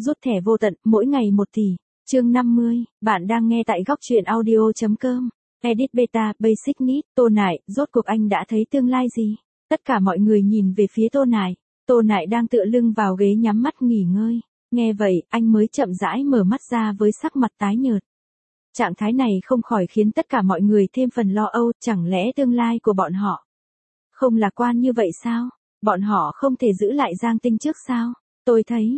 rút thẻ vô tận, mỗi ngày 1 tỷ. Chương 50, bạn đang nghe tại góc truyện audio.com. Edit Beta, Basic Need, Tô Nại, rốt cuộc anh đã thấy tương lai gì? Tất cả mọi người nhìn về phía Tô Nại. Tô Nại đang tựa lưng vào ghế nhắm mắt nghỉ ngơi. Nghe vậy, anh mới chậm rãi mở mắt ra với sắc mặt tái nhợt. Trạng thái này không khỏi khiến tất cả mọi người thêm phần lo âu, chẳng lẽ tương lai của bọn họ không lạc quan như vậy sao? Bọn họ không thể giữ lại Giang Tinh trước sao? Tôi thấy,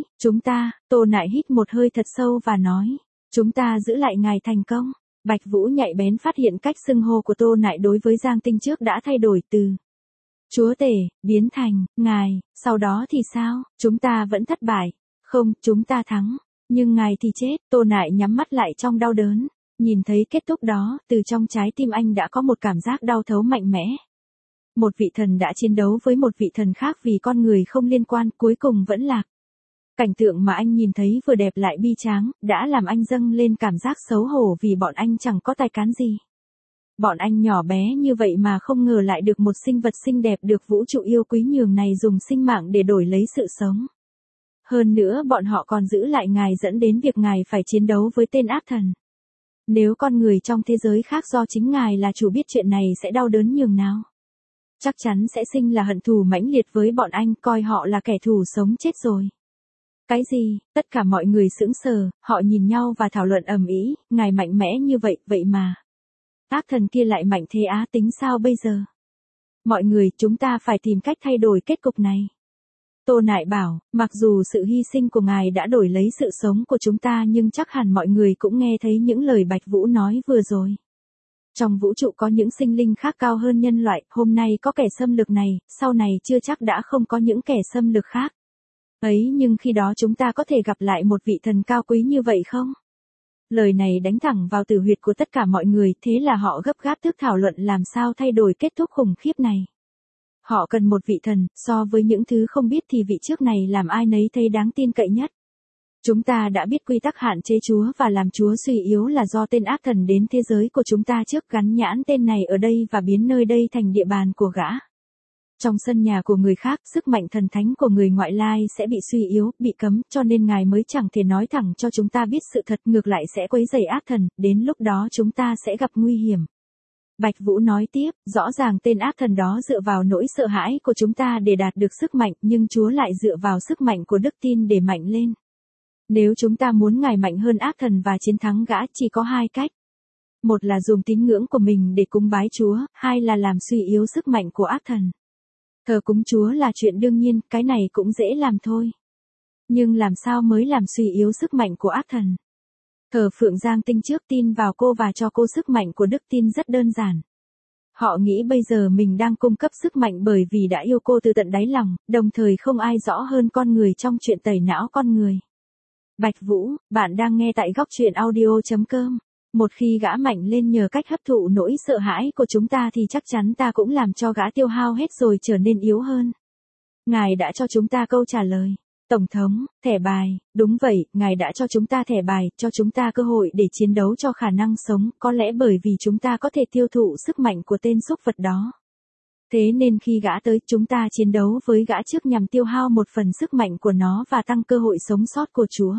Tô Nại hít một hơi thật sâu và nói, chúng ta giữ lại ngài thành công. Bạch Vũ nhạy bén phát hiện cách xưng hô của Tô Nại đối với Giang Tinh trước đã thay đổi từ chúa tể, biến thành, ngài, sau đó thì sao? Chúng ta vẫn thất bại. Không, chúng ta thắng. Nhưng ngài thì chết. Tô Nại nhắm mắt lại trong đau đớn. Nhìn thấy kết thúc đó, từ trong trái tim anh đã có một cảm giác đau thấu mạnh mẽ. Một vị thần đã chiến đấu với một vị thần khác vì con người không liên quan, cuối cùng vẫn lạc. Cảnh tượng mà anh nhìn thấy vừa đẹp lại bi tráng, đã làm anh dâng lên cảm giác xấu hổ vì bọn anh chẳng có tài cán gì. Bọn anh nhỏ bé như vậy mà không ngờ lại được một sinh vật xinh đẹp được vũ trụ yêu quý nhường này dùng sinh mạng để đổi lấy sự sống. Hơn nữa bọn họ còn giữ lại ngài dẫn đến việc ngài phải chiến đấu với tên ác thần. Nếu con người trong thế giới khác do chính ngài là chủ biết chuyện này sẽ đau đớn nhường nào. Chắc chắn sẽ sinh là hận thù mãnh liệt với bọn anh, coi họ là kẻ thù sống chết rồi. Cái gì? Tất cả mọi người sững sờ, họ nhìn nhau và thảo luận ầm ĩ, ngài mạnh mẽ như vậy, vậy mà ác thần kia lại mạnh thế á, tính sao bây giờ? Mọi người, chúng ta phải tìm cách thay đổi kết cục này. Tô Nại bảo, mặc dù sự hy sinh của ngài đã đổi lấy sự sống của chúng ta nhưng chắc hẳn mọi người cũng nghe thấy những lời Bạch Vũ nói vừa rồi. Trong vũ trụ có những sinh linh khác cao hơn nhân loại, hôm nay có kẻ xâm lược này, sau này chưa chắc đã không có những kẻ xâm lược khác. Ấy nhưng khi đó chúng ta có thể gặp lại một vị thần cao quý như vậy không? Lời này đánh thẳng vào tử huyệt của tất cả mọi người, thế là họ gấp gáp thức thảo luận làm sao thay đổi kết thúc khủng khiếp này. Họ cần một vị thần, so với những thứ không biết thì vị trước này làm ai nấy thấy đáng tin cậy nhất. Chúng ta đã biết quy tắc hạn chế Chúa và làm Chúa suy yếu là do tên ác thần đến thế giới của chúng ta trước, gắn nhãn tên này ở đây và biến nơi đây thành địa bàn của gã. Trong sân nhà của người khác, sức mạnh thần thánh của người ngoại lai sẽ bị suy yếu, bị cấm, cho nên ngài mới chẳng thể nói thẳng cho chúng ta biết sự thật, ngược lại sẽ quấy rầy ác thần, đến lúc đó chúng ta sẽ gặp nguy hiểm. Bạch Vũ nói tiếp, rõ ràng tên ác thần đó dựa vào nỗi sợ hãi của chúng ta để đạt được sức mạnh, nhưng Chúa lại dựa vào sức mạnh của đức tin để mạnh lên. Nếu chúng ta muốn ngài mạnh hơn ác thần và chiến thắng gã, chỉ có hai cách. Một là dùng tín ngưỡng của mình để cúng bái Chúa, hai là làm suy yếu sức mạnh của ác thần. Thờ cúng Chúa là chuyện đương nhiên, cái này cũng dễ làm thôi. Nhưng làm sao mới làm suy yếu sức mạnh của ác thần? Thờ phượng Giang Tinh trước, tin vào cô và cho cô sức mạnh của đức tin rất đơn giản. Họ nghĩ bây giờ mình đang cung cấp sức mạnh bởi vì đã yêu cô từ tận đáy lòng, đồng thời không ai rõ hơn con người trong chuyện tẩy não con người. Bạch Vũ, bạn đang nghe tại góc truyện audio.com. Một khi gã mạnh lên nhờ cách hấp thụ nỗi sợ hãi của chúng ta thì chắc chắn ta cũng làm cho gã tiêu hao hết rồi trở nên yếu hơn. Ngài đã cho chúng ta câu trả lời. Tổng thống, thẻ bài, đúng vậy, ngài đã cho chúng ta thẻ bài, cho chúng ta cơ hội để chiến đấu cho khả năng sống, có lẽ bởi vì chúng ta có thể tiêu thụ sức mạnh của tên súc vật đó. Thế nên khi gã tới, chúng ta chiến đấu với gã trước nhằm tiêu hao một phần sức mạnh của nó và tăng cơ hội sống sót của Chúa.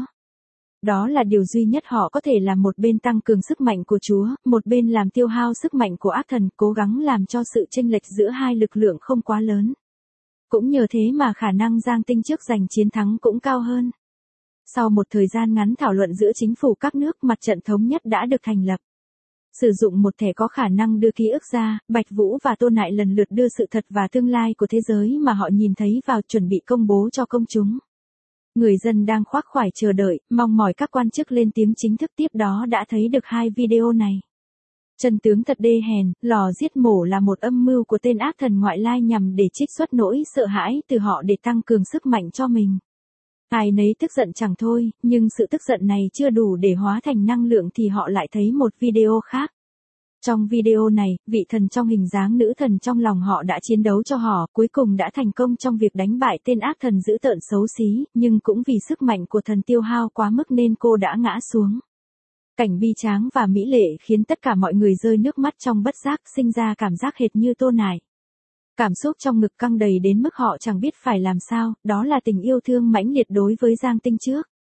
Đó là điều duy nhất họ có thể làm, một bên tăng cường sức mạnh của Chúa, một bên làm tiêu hao sức mạnh của ác thần, cố gắng làm cho sự chênh lệch giữa hai lực lượng không quá lớn. Cũng nhờ thế mà khả năng Giang Tinh trước giành chiến thắng cũng cao hơn. Sau một thời gian ngắn thảo luận giữa chính phủ các nước, mặt trận thống nhất đã được thành lập. Sử dụng một thẻ có khả năng đưa ký ức ra, Bạch Vũ và Tô Nại lần lượt đưa sự thật và tương lai của thế giới mà họ nhìn thấy vào, chuẩn bị công bố cho công chúng. Người dân đang khoác khoải chờ đợi, mong mỏi các quan chức lên tiếng chính thức, tiếp đó đã thấy được hai video này. Chân tướng thật đê hèn, lò giết mổ là một âm mưu của tên ác thần ngoại lai nhằm để trích xuất nỗi sợ hãi từ họ để tăng cường sức mạnh cho mình. Ai nấy tức giận chẳng thôi, nhưng sự tức giận này chưa đủ để hóa thành năng lượng thì họ lại thấy một video khác. Trong video này, vị thần trong hình dáng nữ thần trong lòng họ đã chiến đấu cho họ, cuối cùng đã thành công trong việc đánh bại tên ác thần dữ tợn xấu xí, nhưng cũng vì sức mạnh của thần tiêu hao quá mức nên cô đã ngã xuống. Cảnh bi tráng và mỹ lệ khiến tất cả mọi người rơi nước mắt trong bất giác, sinh ra cảm giác hệt như Tô Nại. Cảm xúc trong ngực căng đầy đến mức họ chẳng biết phải làm sao, đó là tình yêu thương mãnh liệt đối với Giang Tinh trước.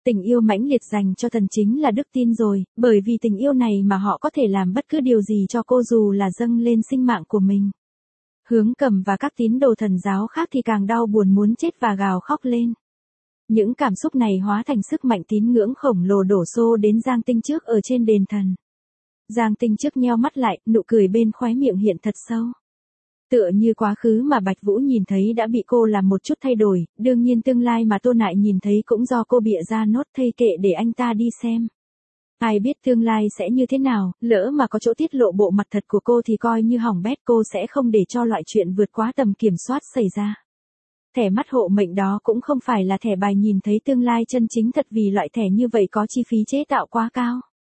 Tình yêu mãnh liệt dành cho Thần chính là đức tin rồi, bởi vì tình yêu này mà họ có thể làm bất cứ điều gì cho cô dù là dâng lên sinh mạng của mình. Hướng Cầm và các tín đồ Thần giáo khác thì càng đau buồn muốn chết và gào khóc lên. Những cảm xúc này hóa thành sức mạnh tín ngưỡng khổng lồ đổ xô đến Giang Tinh Trước ở trên đền thần. Giang Tinh Trước nheo mắt lại, nụ cười bên khóe miệng hiện thật sâu. Tựa như quá khứ mà Bạch Vũ nhìn thấy đã bị cô làm một chút thay đổi, đương nhiên tương lai mà Tô Nại nhìn thấy cũng do cô bịa ra nốt, thây kệ để anh ta đi xem. Ai biết tương lai sẽ như thế nào, lỡ mà có chỗ tiết lộ bộ mặt thật của cô thì coi như hỏng bét, cô sẽ không để cho loại chuyện vượt quá tầm kiểm soát xảy ra. Thẻ mắt hộ mệnh đó cũng không phải là thẻ bài nhìn thấy tương lai chân chính thật, vì loại thẻ như vậy có chi phí chế tạo quá cao.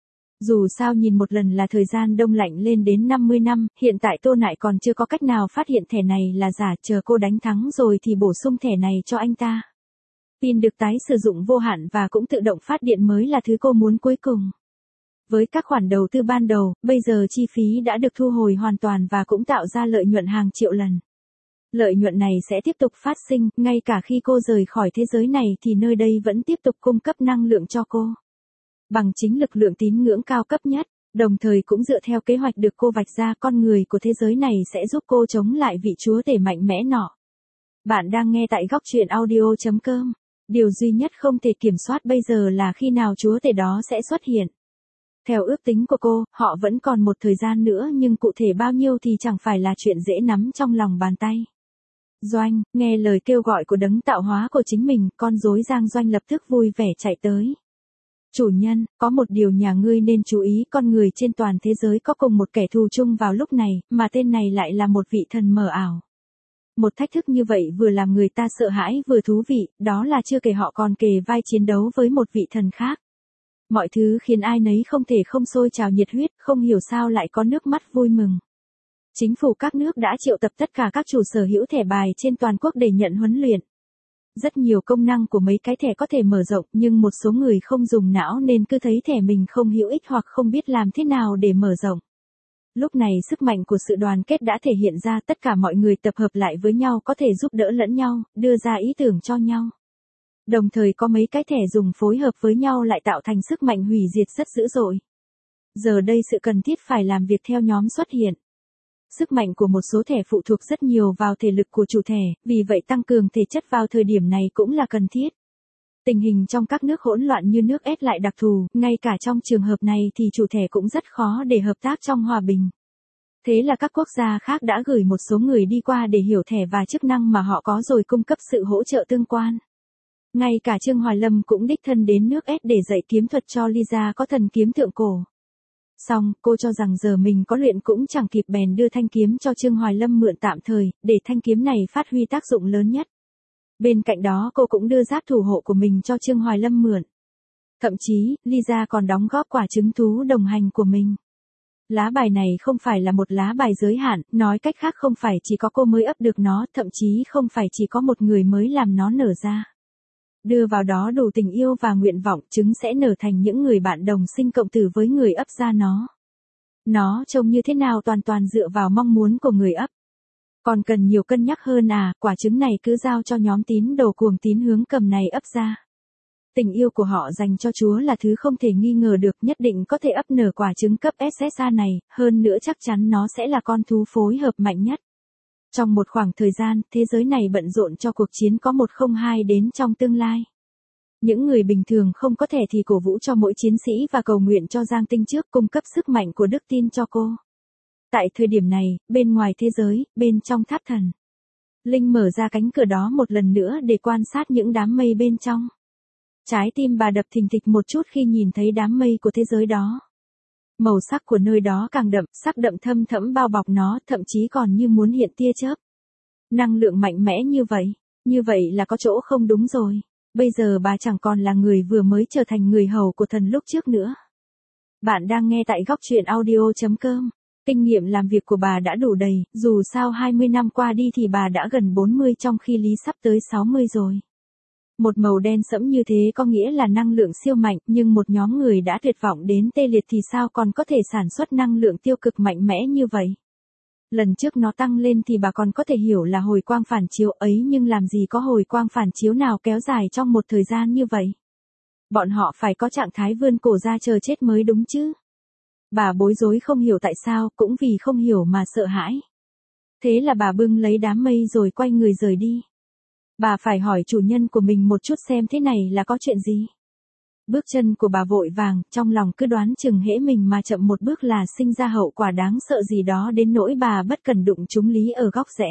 Dù sao nhìn một lần là thời gian đông lạnh lên đến 50 năm, hiện tại Tô Nại còn chưa có cách nào phát hiện thẻ này là giả, chờ cô đánh thắng rồi thì bổ sung thẻ này cho anh ta. Pin được tái sử dụng vô hạn và cũng tự động phát điện mới là thứ cô muốn cuối cùng. Với các khoản đầu tư ban đầu, bây giờ chi phí đã được thu hồi hoàn toàn và cũng tạo ra lợi nhuận hàng triệu lần. Lợi nhuận này sẽ tiếp tục phát sinh, ngay cả khi cô rời khỏi thế giới này thì nơi đây vẫn tiếp tục cung cấp năng lượng cho cô. Bằng chính lực lượng tín ngưỡng cao cấp nhất, đồng thời cũng dựa theo kế hoạch được cô vạch ra, con người của thế giới này sẽ giúp cô chống lại vị chúa tể mạnh mẽ nọ. Bạn đang nghe tại góc truyện audio.com. Điều duy nhất không thể kiểm soát bây giờ là khi nào chúa tể đó sẽ xuất hiện. Theo ước tính của cô, họ vẫn còn một thời gian nữa, nhưng cụ thể bao nhiêu thì chẳng phải là chuyện dễ nắm trong lòng bàn tay. Doanh, nghe lời kêu gọi của đấng tạo hóa của chính mình, con rối Giang Doanh lập tức vui vẻ chạy tới. Chủ nhân, có một điều nhà ngươi nên chú ý, con người trên toàn thế giới có cùng một kẻ thù chung vào lúc này, mà tên này lại là một vị thần mờ ảo. Một thách thức như vậy vừa làm người ta sợ hãi vừa thú vị, đó là chưa kể họ còn kề vai chiến đấu với một vị thần khác. Mọi thứ khiến ai nấy không thể không sôi trào nhiệt huyết, không hiểu sao lại có nước mắt vui mừng. Chính phủ các nước đã triệu tập tất cả các chủ sở hữu thẻ bài trên toàn quốc để nhận huấn luyện. Rất nhiều công năng của mấy cái thẻ có thể mở rộng, nhưng một số người không dùng não nên cứ thấy thẻ mình không hữu ích hoặc không biết làm thế nào để mở rộng. Lúc này sức mạnh của sự đoàn kết đã thể hiện ra, tất cả mọi người tập hợp lại với nhau có thể giúp đỡ lẫn nhau, đưa ra ý tưởng cho nhau. Đồng thời có mấy cái thẻ dùng phối hợp với nhau lại tạo thành sức mạnh hủy diệt rất dữ dội. Giờ đây sự cần thiết phải làm việc theo nhóm xuất hiện. Sức mạnh của một số thẻ phụ thuộc rất nhiều vào thể lực của chủ thẻ, vì vậy tăng cường thể chất vào thời điểm này cũng là cần thiết. Tình hình trong các nước hỗn loạn như nước S lại đặc thù, ngay cả trong trường hợp này thì chủ thẻ cũng rất khó để hợp tác trong hòa bình. Thế là các quốc gia khác đã gửi một số người đi qua để hiểu thẻ và chức năng mà họ có rồi cung cấp sự hỗ trợ tương quan. Ngay cả Trương Hoài Lâm cũng đích thân đến nước S để dạy kiếm thuật cho Lisa có thần kiếm thượng cổ. Xong, cô cho rằng giờ mình có luyện cũng chẳng kịp bèn đưa thanh kiếm cho Trương Hoài Lâm mượn tạm thời, để thanh kiếm này phát huy tác dụng lớn nhất. Bên cạnh đó cô cũng đưa giáp thủ hộ của mình cho Trương Hoài Lâm mượn. Thậm chí, Lisa còn đóng góp quả trứng thú đồng hành của mình. Lá bài này không phải là một lá bài giới hạn, nói cách khác không phải chỉ có cô mới ấp được nó, thậm chí không phải chỉ có một người mới làm nó nở ra. Đưa vào đó đủ tình yêu và nguyện vọng, trứng sẽ nở thành những người bạn đồng sinh cộng tử với người ấp ra nó. Nó trông như thế nào toàn dựa vào mong muốn của người ấp. Còn cần nhiều cân nhắc hơn à, quả trứng này cứ giao cho nhóm tín đồ cuồng tín Hướng Cầm này ấp ra. Tình yêu của họ dành cho Chúa là thứ không thể nghi ngờ được, nhất định có thể ấp nở quả trứng cấp SSA này, hơn nữa chắc chắn nó sẽ là con thú phối hợp mạnh nhất. Trong một khoảng thời gian, thế giới này bận rộn cho cuộc chiến có 102 đến trong tương lai. Những người bình thường không có thẻ thì cổ vũ cho mỗi chiến sĩ và cầu nguyện cho Giang Tinh Trước cung cấp sức mạnh của đức tin cho cô. Tại thời điểm này, bên ngoài thế giới, bên trong tháp thần, Linh mở ra cánh cửa đó một lần nữa để quan sát những đám mây bên trong. Trái tim bà đập thình thịch một chút khi nhìn thấy đám mây của thế giới đó. Màu sắc của nơi đó càng đậm, sắc đậm thâm thẫm bao bọc nó, thậm chí còn như muốn hiện tia chớp. Năng lượng mạnh mẽ như vậy là có chỗ không đúng rồi. Bây giờ bà chẳng còn là người vừa mới trở thành người hầu của thần lúc trước nữa. Bạn đang nghe tại góc truyện audio.com. Kinh nghiệm làm việc của bà đã đủ đầy, dù sao 20 năm qua đi thì bà đã gần 40 trong khi Lý sắp tới 60 rồi. Một màu đen sẫm như thế có nghĩa là năng lượng siêu mạnh, nhưng một nhóm người đã tuyệt vọng đến tê liệt thì sao còn có thể sản xuất năng lượng tiêu cực mạnh mẽ như vậy. Lần trước nó tăng lên thì bà còn có thể hiểu là hồi quang phản chiếu ấy, nhưng làm gì có hồi quang phản chiếu nào kéo dài trong một thời gian như vậy. Bọn họ phải có trạng thái vươn cổ ra chờ chết mới đúng chứ. Bà bối rối không hiểu tại sao, cũng vì không hiểu mà sợ hãi. Thế là bà bưng lấy đám mây rồi quay người rời đi. Bà phải hỏi chủ nhân của mình một chút xem thế này là có chuyện gì. Bước chân của bà vội vàng, trong lòng cứ đoán chừng hễ mình mà chậm một bước là sinh ra hậu quả đáng sợ gì đó đến nỗi bà bất cần đụng trúng Lý ở góc rẽ.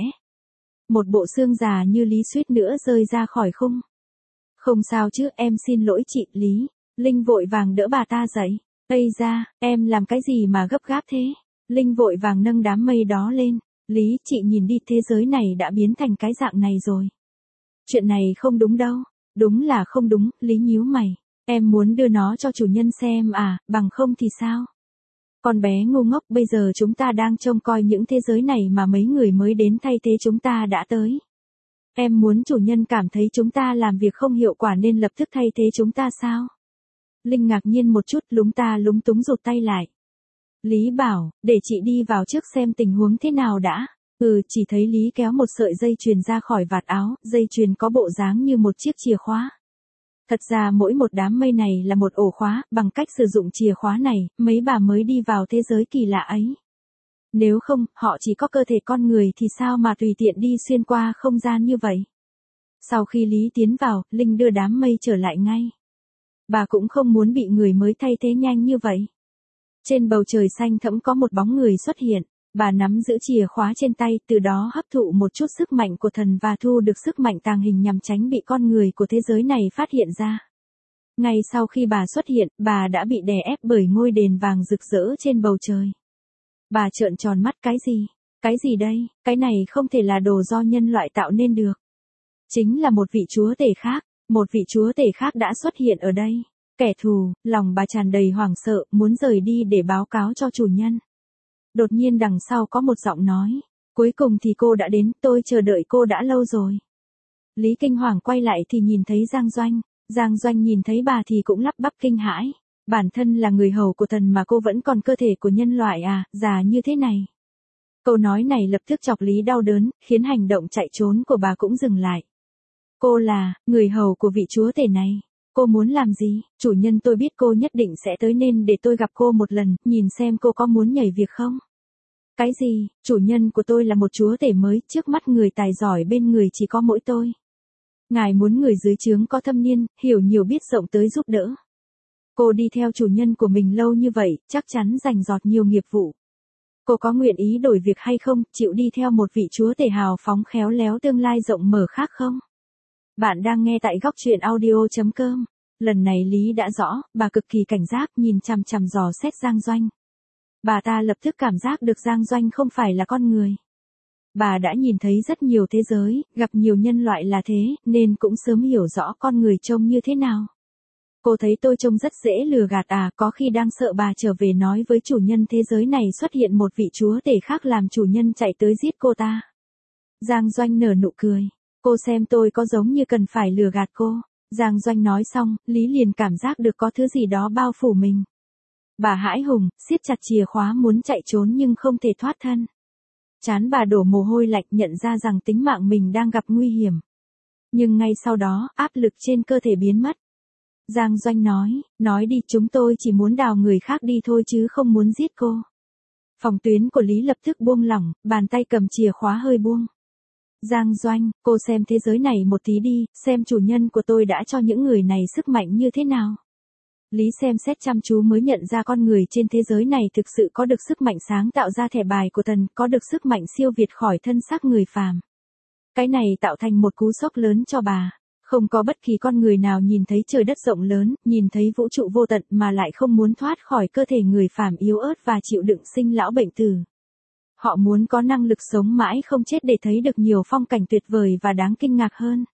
Một bộ xương già như Lý suýt nữa rơi ra khỏi khung. Không sao chứ, em xin lỗi chị, Lý. Linh vội vàng đỡ bà ta dậy. Ây da, em làm cái gì mà gấp gáp thế? Linh vội vàng nâng đám mây đó lên. Lý, chị nhìn đi, thế giới này đã biến thành cái dạng này rồi. Chuyện này không đúng đâu. Đúng là không đúng, Lý nhíu mày. Em muốn đưa nó cho chủ nhân xem à, bằng không thì sao? Con bé ngu ngốc, bây giờ chúng ta đang trông coi những thế giới này mà mấy người mới đến thay thế chúng ta đã tới. Em muốn chủ nhân cảm thấy chúng ta làm việc không hiệu quả nên lập tức thay thế chúng ta sao? Linh ngạc nhiên một chút, lúng túng rụt tay lại. Lý bảo, để chị đi vào trước xem tình huống thế nào đã. Chỉ thấy Lý kéo một sợi dây chuyền ra khỏi vạt áo, dây chuyền có bộ dáng như một chiếc chìa khóa. Thật ra mỗi một đám mây này là một ổ khóa, bằng cách sử dụng chìa khóa này, mấy bà mới đi vào thế giới kỳ lạ ấy. Nếu không, họ chỉ có cơ thể con người thì sao mà tùy tiện đi xuyên qua không gian như vậy. Sau khi Lý tiến vào, Linh đưa đám mây trở lại ngay. Bà cũng không muốn bị người mới thay thế nhanh như vậy. Trên bầu trời xanh thẫm có một bóng người xuất hiện. Bà nắm giữ chìa khóa trên tay, từ đó hấp thụ một chút sức mạnh của thần và thu được sức mạnh tàng hình nhằm tránh bị con người của thế giới này phát hiện ra. Ngay sau khi bà xuất hiện, bà đã bị đè ép bởi ngôi đền vàng rực rỡ trên bầu trời. Bà trợn tròn mắt, cái gì? Cái gì đây? Cái này không thể là đồ do nhân loại tạo nên được. Chính là một vị chúa tể khác. Một vị chúa tể khác đã xuất hiện ở đây. Kẻ thù, lòng bà tràn đầy hoảng sợ, muốn rời đi để báo cáo cho chủ nhân. Đột nhiên đằng sau có một giọng nói. Cuối cùng thì cô đã đến, tôi chờ đợi cô đã lâu rồi. Lý kinh hoàng quay lại thì nhìn thấy Giang Doanh. Giang Doanh nhìn thấy bà thì cũng lắp bắp kinh hãi. Bản thân là người hầu của thần mà cô vẫn còn cơ thể của nhân loại à, già như thế này. Câu nói này lập tức chọc Lý đau đớn, khiến hành động chạy trốn của bà cũng dừng lại. Cô là, người hầu của vị chúa tể này. Cô muốn làm gì? Chủ nhân tôi biết cô nhất định sẽ tới nên để tôi gặp cô một lần, nhìn xem cô có muốn nhảy việc không? Cái gì? Chủ nhân của tôi là một chúa tể mới, trước mắt người tài giỏi bên người chỉ có mỗi tôi. Ngài muốn người dưới trướng có thâm niên, hiểu nhiều biết rộng tới giúp đỡ. Cô đi theo chủ nhân của mình lâu như vậy, chắc chắn rành rọt nhiều nghiệp vụ. Cô có nguyện ý đổi việc hay không, chịu đi theo một vị chúa tể hào phóng khéo léo tương lai rộng mở khác không? Bạn đang nghe tại góc truyện audio.com. Lần này Lý đã rõ, bà cực kỳ cảnh giác nhìn chằm chằm dò xét Giang Doanh. Bà ta lập tức cảm giác được Giang Doanh không phải là con người. Bà đã nhìn thấy rất nhiều thế giới, gặp nhiều nhân loại là thế, nên cũng sớm hiểu rõ con người trông như thế nào. Cô thấy tôi trông rất dễ lừa gạt à, có khi đang sợ bà trở về nói với chủ nhân thế giới này xuất hiện một vị chúa tể khác làm chủ nhân chạy tới giết cô ta. Giang Doanh nở nụ cười. Cô xem tôi có giống như cần phải lừa gạt cô. Giang Doanh nói xong, Lý liền cảm giác được có thứ gì đó bao phủ mình. Bà hãi hùng, siết chặt chìa khóa muốn chạy trốn nhưng không thể thoát thân. Trán bà đổ mồ hôi lạnh nhận ra rằng tính mạng mình đang gặp nguy hiểm. Nhưng ngay sau đó, áp lực trên cơ thể biến mất. Giang Doanh nói đi, chúng tôi chỉ muốn đào người khác đi thôi chứ không muốn giết cô. Phòng tuyến của Lý lập tức buông lỏng, bàn tay cầm chìa khóa hơi buông. Giang Doanh, cô xem thế giới này một tí đi, xem chủ nhân của tôi đã cho những người này sức mạnh như thế nào. Lý xem xét chăm chú mới nhận ra con người trên thế giới này thực sự có được sức mạnh sáng tạo ra thẻ bài của thần, có được sức mạnh siêu việt khỏi thân xác người phàm. Cái này tạo thành một cú sốc lớn cho bà. Không có bất kỳ con người nào nhìn thấy trời đất rộng lớn, nhìn thấy vũ trụ vô tận mà lại không muốn thoát khỏi cơ thể người phàm yếu ớt và chịu đựng sinh lão bệnh tử. Họ muốn có năng lực sống mãi không chết để thấy được nhiều phong cảnh tuyệt vời và đáng kinh ngạc hơn.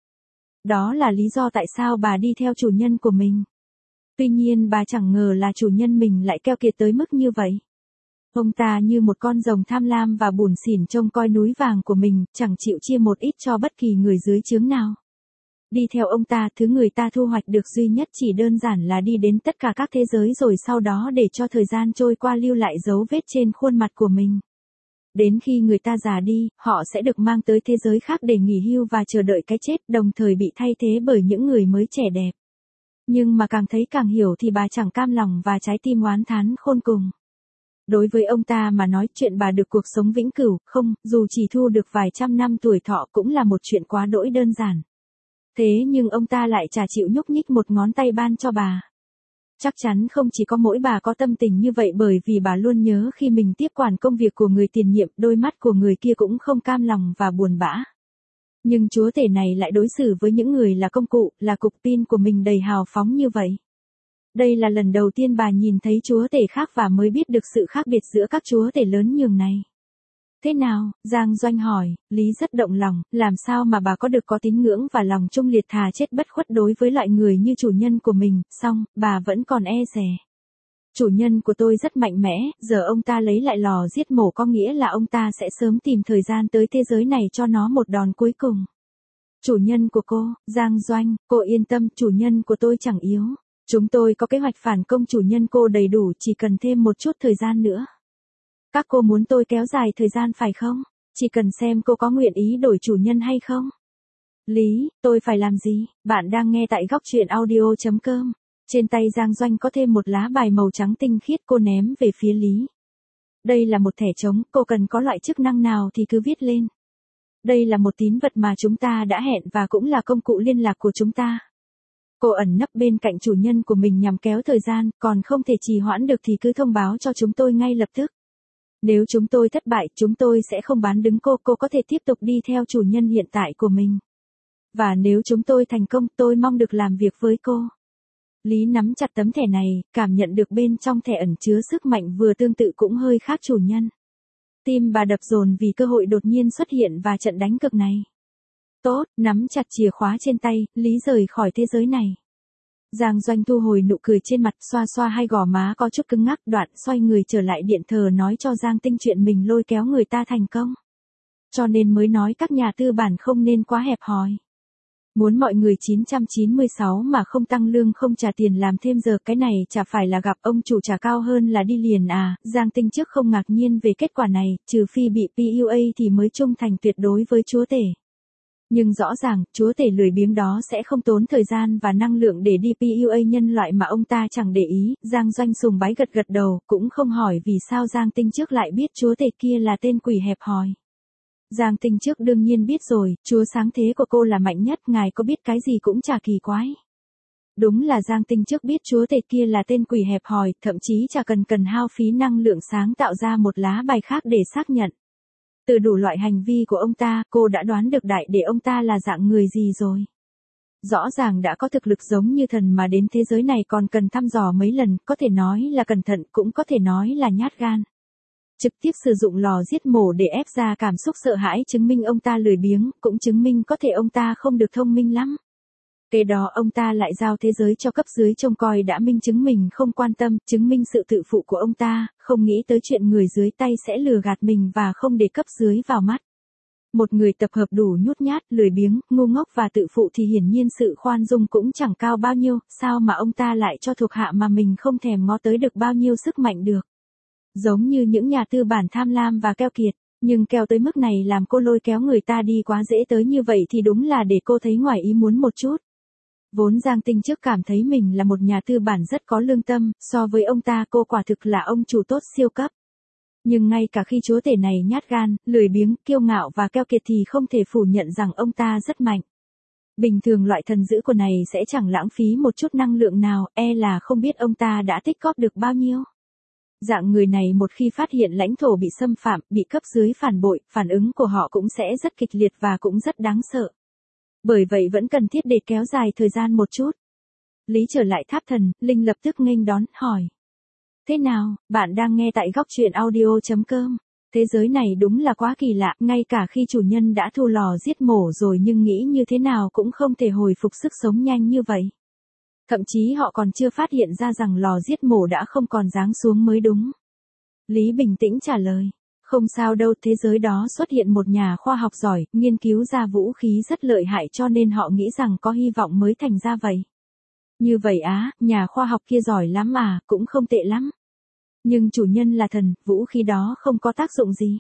Đó là lý do tại sao bà đi theo chủ nhân của mình. Tuy nhiên bà chẳng ngờ là chủ nhân mình lại keo kiệt tới mức như vậy. Ông ta như một con rồng tham lam và bủn xỉn trông coi núi vàng của mình, chẳng chịu chia một ít cho bất kỳ người dưới trướng nào. Đi theo ông ta, thứ người ta thu hoạch được duy nhất chỉ đơn giản là đi đến tất cả các thế giới rồi sau đó để cho thời gian trôi qua lưu lại dấu vết trên khuôn mặt của mình. Đến khi người ta già đi, họ sẽ được mang tới thế giới khác để nghỉ hưu và chờ đợi cái chết, đồng thời bị thay thế bởi những người mới trẻ đẹp. Nhưng mà càng thấy càng hiểu thì bà chẳng cam lòng và trái tim oán thán khôn cùng. Đối với ông ta mà nói chuyện bà được cuộc sống vĩnh cửu, không, dù chỉ thu được vài trăm năm tuổi thọ cũng là một chuyện quá đỗi đơn giản. Thế nhưng ông ta lại chả chịu nhúc nhích một ngón tay ban cho bà. Chắc chắn không chỉ có mỗi bà có tâm tình như vậy, bởi vì bà luôn nhớ khi mình tiếp quản công việc của người tiền nhiệm, đôi mắt của người kia cũng không cam lòng và buồn bã. Nhưng chúa tể này lại đối xử với những người là công cụ, là cục pin của mình đầy hào phóng như vậy. Đây là lần đầu tiên bà nhìn thấy chúa tể khác và mới biết được sự khác biệt giữa các chúa tể lớn nhường này. Thế nào? Giang Doanh hỏi. Lý rất động lòng, làm sao mà bà có được có tín ngưỡng và lòng trung liệt thà chết bất khuất đối với loại người như chủ nhân của mình, song, bà vẫn còn e dè. Chủ nhân của tôi rất mạnh mẽ, giờ ông ta lấy lại lò giết mổ có nghĩa là ông ta sẽ sớm tìm thời gian tới thế giới này cho nó một đòn cuối cùng. Chủ nhân của cô, Giang Doanh, cô yên tâm, chủ nhân của tôi chẳng yếu. Chúng tôi có kế hoạch phản công chủ nhân cô đầy đủ, chỉ cần thêm một chút thời gian nữa. Các cô muốn tôi kéo dài thời gian phải không? Chỉ cần xem cô có nguyện ý đổi chủ nhân hay không. Lý, tôi phải làm gì? Bạn đang nghe tại góc truyện audio.com. Trên tay Giang Doanh có thêm một lá bài màu trắng tinh khiết, cô ném về phía Lý. Đây là một thẻ trống, cô cần có loại chức năng nào thì cứ viết lên. Đây là một tín vật mà chúng ta đã hẹn và cũng là công cụ liên lạc của chúng ta. Cô ẩn nấp bên cạnh chủ nhân của mình nhằm kéo thời gian, còn không thể trì hoãn được thì cứ thông báo cho chúng tôi ngay lập tức. Nếu chúng tôi thất bại, chúng tôi sẽ không bán đứng cô có thể tiếp tục đi theo chủ nhân hiện tại của mình. Và nếu chúng tôi thành công, tôi mong được làm việc với cô. Lý nắm chặt tấm thẻ này, cảm nhận được bên trong thẻ ẩn chứa sức mạnh vừa tương tự cũng hơi khác chủ nhân. Tim bà đập dồn vì cơ hội đột nhiên xuất hiện và trận đánh cực này. Tốt, nắm chặt chìa khóa trên tay, Lý rời khỏi thế giới này. Giang Doanh thu hồi nụ cười trên mặt, xoa xoa hai gò má có chút cứng ngắc, đoạn xoay người trở lại điện thờ nói cho Giang Tinh chuyện mình lôi kéo người ta thành công. Cho nên mới nói các nhà tư bản không nên quá hẹp hòi. Muốn mọi người 996 mà không tăng lương không trả tiền làm thêm giờ, cái này chả phải là gặp ông chủ trả cao hơn là đi liền à? Giang Tinh trước không ngạc nhiên về kết quả này, trừ phi bị PUA thì mới trung thành tuyệt đối với chúa tể. Nhưng rõ ràng, chúa tể lười biếng đó sẽ không tốn thời gian và năng lượng để đi PUA nhân loại mà ông ta chẳng để ý. Giang Doanh sùng bái gật gật đầu, cũng không hỏi vì sao Giang Tinh trước lại biết chúa tể kia là tên quỷ hẹp hòi. Giang Tinh trước đương nhiên biết rồi, chúa sáng thế của cô là mạnh nhất, ngài có biết cái gì cũng chả kỳ quái. Đúng là Giang Tinh trước biết chúa tể kia là tên quỷ hẹp hòi, thậm chí chả cần hao phí năng lượng sáng tạo ra một lá bài khác để xác nhận. Từ đủ loại hành vi của ông ta, cô đã đoán được đại để ông ta là dạng người gì rồi. Rõ ràng đã có thực lực giống như thần mà đến thế giới này còn cần thăm dò mấy lần, có thể nói là cẩn thận, cũng có thể nói là nhát gan. Trực tiếp sử dụng lò giết mổ để ép ra cảm xúc sợ hãi chứng minh ông ta lười biếng, cũng chứng minh có thể ông ta không được thông minh lắm. Kế đó ông ta lại giao thế giới cho cấp dưới trông coi đã minh chứng mình không quan tâm, chứng minh sự tự phụ của ông ta, không nghĩ tới chuyện người dưới tay sẽ lừa gạt mình và không để cấp dưới vào mắt. Một người tập hợp đủ nhút nhát, lười biếng, ngu ngốc và tự phụ thì hiển nhiên sự khoan dung cũng chẳng cao bao nhiêu, sao mà ông ta lại cho thuộc hạ mà mình không thèm ngó tới được bao nhiêu sức mạnh được. Giống như những nhà tư bản tham lam và keo kiệt, nhưng keo tới mức này làm cô lôi kéo người ta đi quá dễ tới như vậy thì đúng là để cô thấy ngoài ý muốn một chút. Vốn Giang Tinh trước cảm thấy mình là một nhà tư bản rất có lương tâm, so với ông ta cô quả thực là ông chủ tốt siêu cấp. Nhưng ngay cả khi chúa tể này nhát gan, lười biếng, kiêu ngạo và keo kiệt thì không thể phủ nhận rằng ông ta rất mạnh. Bình thường loại thần dữ của này sẽ chẳng lãng phí một chút năng lượng nào, e là không biết ông ta đã tích góp được bao nhiêu. Dạng người này một khi phát hiện lãnh thổ bị xâm phạm, bị cấp dưới phản bội, phản ứng của họ cũng sẽ rất kịch liệt và cũng rất đáng sợ. Bởi vậy vẫn cần thiết để kéo dài thời gian một chút. Lý trở lại tháp thần, Linh lập tức nghênh đón, hỏi. Thế nào, bạn đang nghe tại góc truyện audio.com. Thế giới này đúng là quá kỳ lạ, ngay cả khi chủ nhân đã thu lò giết mổ rồi nhưng nghĩ như thế nào cũng không thể hồi phục sức sống nhanh như vậy. Thậm chí họ còn chưa phát hiện ra rằng lò giết mổ đã không còn giáng xuống mới đúng. Lý bình tĩnh trả lời. Không sao đâu, thế giới đó xuất hiện một nhà khoa học giỏi, nghiên cứu ra vũ khí rất lợi hại cho nên họ nghĩ rằng có hy vọng mới thành ra vậy. Như vậy á, nhà khoa học kia giỏi lắm à, cũng không tệ lắm. Nhưng chủ nhân là thần, vũ khí đó không có tác dụng gì.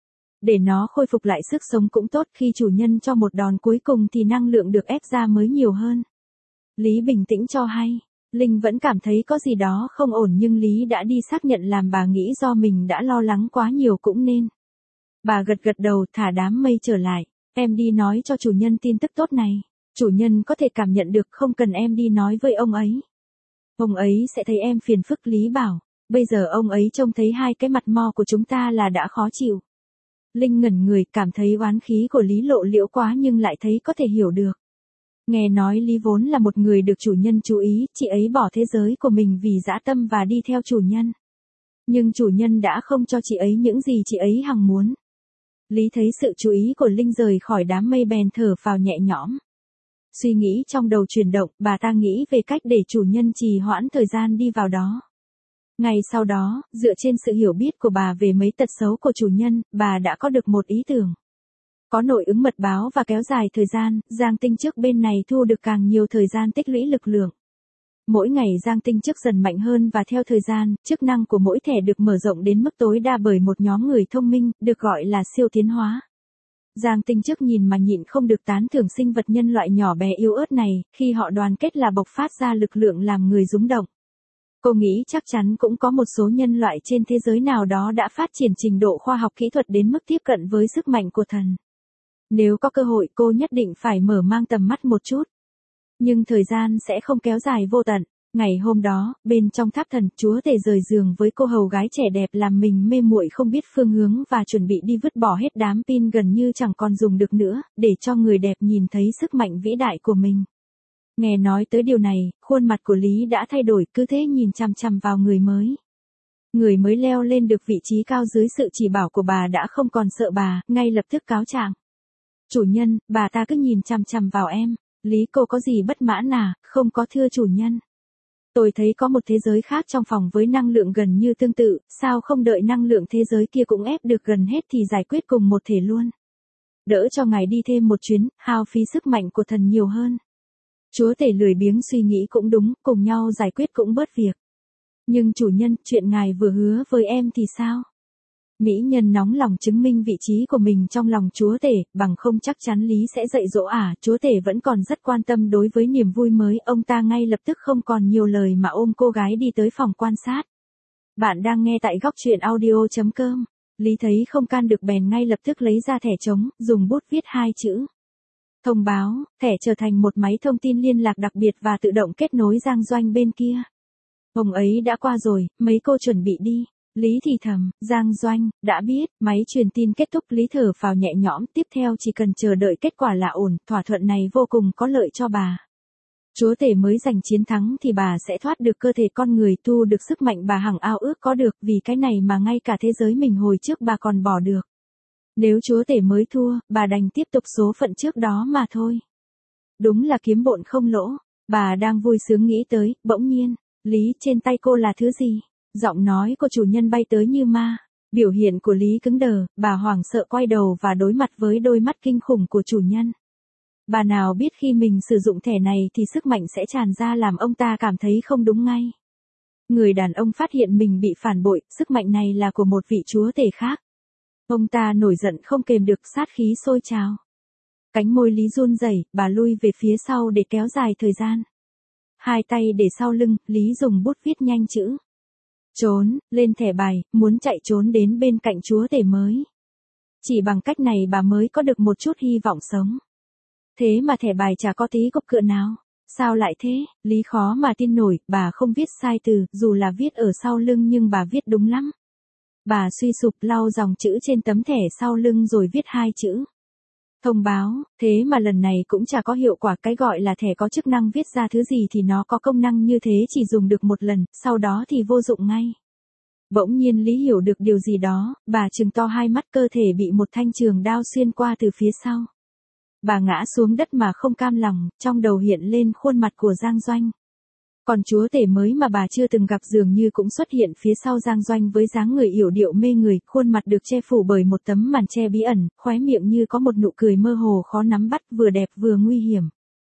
Để nó khôi phục lại sức sống cũng tốt, khi chủ nhân cho một đòn cuối cùng thì năng lượng được ép ra mới nhiều hơn. Lý bình tĩnh cho hay. Linh vẫn cảm thấy có gì đó không ổn nhưng Lý đã đi xác nhận làm bà nghĩ do mình đã lo lắng quá nhiều cũng nên. Bà gật gật đầu thả đám mây trở lại. Em đi nói cho chủ nhân tin tức tốt này. Chủ nhân có thể cảm nhận được không cần em đi nói với ông ấy. Ông ấy sẽ thấy em phiền phức Lý bảo. Bây giờ ông ấy trông thấy hai cái mặt mo của chúng ta là đã khó chịu. Linh ngẩn người cảm thấy oán khí của Lý lộ liễu quá nhưng lại thấy có thể hiểu được. Nghe nói Lý vốn là một người được chủ nhân chú ý, chị ấy bỏ thế giới của mình vì dã tâm và đi theo chủ nhân. Nhưng chủ nhân đã không cho chị ấy những gì chị ấy hằng muốn. Lý thấy sự chú ý của Linh rời khỏi đám mây bèn thở phào nhẹ nhõm. Suy nghĩ trong đầu chuyển động, bà ta nghĩ về cách để chủ nhân trì hoãn thời gian đi vào đó. Ngày sau đó, dựa trên sự hiểu biết của bà về mấy tật xấu của chủ nhân, bà đã có được một ý tưởng. Có nội ứng mật báo và kéo dài thời gian, Giang Tinh Chức bên này thu được càng nhiều thời gian tích lũy lực lượng. Mỗi ngày Giang Tinh Chức dần mạnh hơn và theo thời gian, chức năng của mỗi thẻ được mở rộng đến mức tối đa bởi một nhóm người thông minh, được gọi là siêu tiến hóa. Giang Tinh Chức nhìn mà nhịn không được tán thưởng sinh vật nhân loại nhỏ bé yếu ớt này, khi họ đoàn kết là bộc phát ra lực lượng làm người rúng động. Cô nghĩ chắc chắn cũng có một số nhân loại trên thế giới nào đó đã phát triển trình độ khoa học kỹ thuật đến mức tiếp cận với sức mạnh của thần. Nếu có cơ hội cô nhất định phải mở mang tầm mắt một chút. Nhưng thời gian sẽ không kéo dài vô tận. Ngày hôm đó, bên trong tháp thần, chúa tể rời giường với cô hầu gái trẻ đẹp làm mình mê muội không biết phương hướng và chuẩn bị đi vứt bỏ hết đám pin gần như chẳng còn dùng được nữa, để cho người đẹp nhìn thấy sức mạnh vĩ đại của mình. Nghe nói tới điều này, khuôn mặt của Lý đã thay đổi, cứ thế nhìn chằm chằm vào người mới. Người mới leo lên được vị trí cao dưới sự chỉ bảo của bà đã không còn sợ bà, ngay lập tức cáo trạng. Chủ nhân, bà ta cứ nhìn chằm chằm vào em. Lý cô có gì bất mãn à? Không có thưa chủ nhân. Tôi thấy có một thế giới khác trong phòng với năng lượng gần như tương tự, sao không đợi năng lượng thế giới kia cũng ép được gần hết thì giải quyết cùng một thể luôn. Đỡ cho ngài đi thêm một chuyến, hao phí sức mạnh của thần nhiều hơn. Chúa tể lười biếng suy nghĩ cũng đúng, cùng nhau giải quyết cũng bớt việc. Nhưng chủ nhân, chuyện ngài vừa hứa với em thì sao? Mỹ nhân nóng lòng chứng minh vị trí của mình trong lòng chúa tể, bằng không chắc chắn Lý sẽ dạy dỗ chúa tể vẫn còn rất quan tâm đối với niềm vui mới, ông ta ngay lập tức không còn nhiều lời mà ôm cô gái đi tới phòng quan sát. Bạn đang nghe tại góc truyện audio.com. Lý thấy không can được bèn ngay lập tức lấy ra thẻ trống, dùng bút viết 2 chữ. Thông báo, thẻ trở thành một máy thông tin liên lạc đặc biệt và tự động kết nối Giang Doanh bên kia. Ông ấy đã qua rồi, mấy cô chuẩn bị đi. Lý thì thầm, Giang Doanh, đã biết, máy truyền tin kết thúc. Lý thở phào nhẹ nhõm, tiếp theo chỉ cần chờ đợi kết quả là ổn, thỏa thuận này vô cùng có lợi cho bà. Chúa tể mới giành chiến thắng thì bà sẽ thoát được cơ thể con người, tu được sức mạnh bà hằng ao ước có được, vì cái này mà ngay cả thế giới mình hồi trước bà còn bỏ được. Nếu chúa tể mới thua, bà đành tiếp tục số phận trước đó mà thôi. Đúng là kiếm bộn không lỗ, bà đang vui sướng nghĩ tới, bỗng nhiên, Lý, trên tay cô là thứ gì? Giọng nói của chủ nhân bay tới như ma. Biểu hiện của Lý cứng đờ, bà hoảng sợ quay đầu và đối mặt với đôi mắt kinh khủng của chủ nhân. Bà nào biết khi mình sử dụng thẻ này thì sức mạnh sẽ tràn ra làm ông ta cảm thấy không đúng ngay. Người đàn ông phát hiện mình bị phản bội, sức mạnh này là của một vị chúa tể khác. Ông ta nổi giận không kềm được, sát khí sôi trào. Cánh môi Lý run rẩy, bà lui về phía sau để kéo dài thời gian. Hai tay để sau lưng, Lý dùng bút viết nhanh chữ. Trốn, lên thẻ bài, muốn chạy trốn đến bên cạnh chúa tể mới. Chỉ bằng cách này bà mới có được một chút hy vọng sống. Thế mà thẻ bài chả có tí gốc cựa nào. Sao lại thế? Lý khó mà tin nổi, bà không viết sai từ, dù là viết ở sau lưng nhưng bà viết đúng lắm. Bà suy sụp lau dòng chữ trên tấm thẻ sau lưng rồi viết 2 chữ. Thông báo, thế mà lần này cũng chả có hiệu quả, cái gọi là thẻ có chức năng viết ra thứ gì thì nó có công năng như thế chỉ dùng được một lần, sau đó thì vô dụng ngay. Bỗng nhiên Lý hiểu được điều gì đó, bà trừng to hai mắt, cơ thể bị một thanh trường đao xuyên qua từ phía sau. Bà ngã xuống đất mà không cam lòng, trong đầu hiện lên khuôn mặt của Giang Doanh. Còn chúa tể mới mà bà chưa từng gặp dường như cũng xuất hiện phía sau Giang Doanh với dáng người yểu điệu mê người, khuôn mặt được che phủ bởi một tấm màn che bí ẩn, khóe miệng như có một nụ cười mơ hồ khó nắm bắt, vừa đẹp vừa nguy hiểm.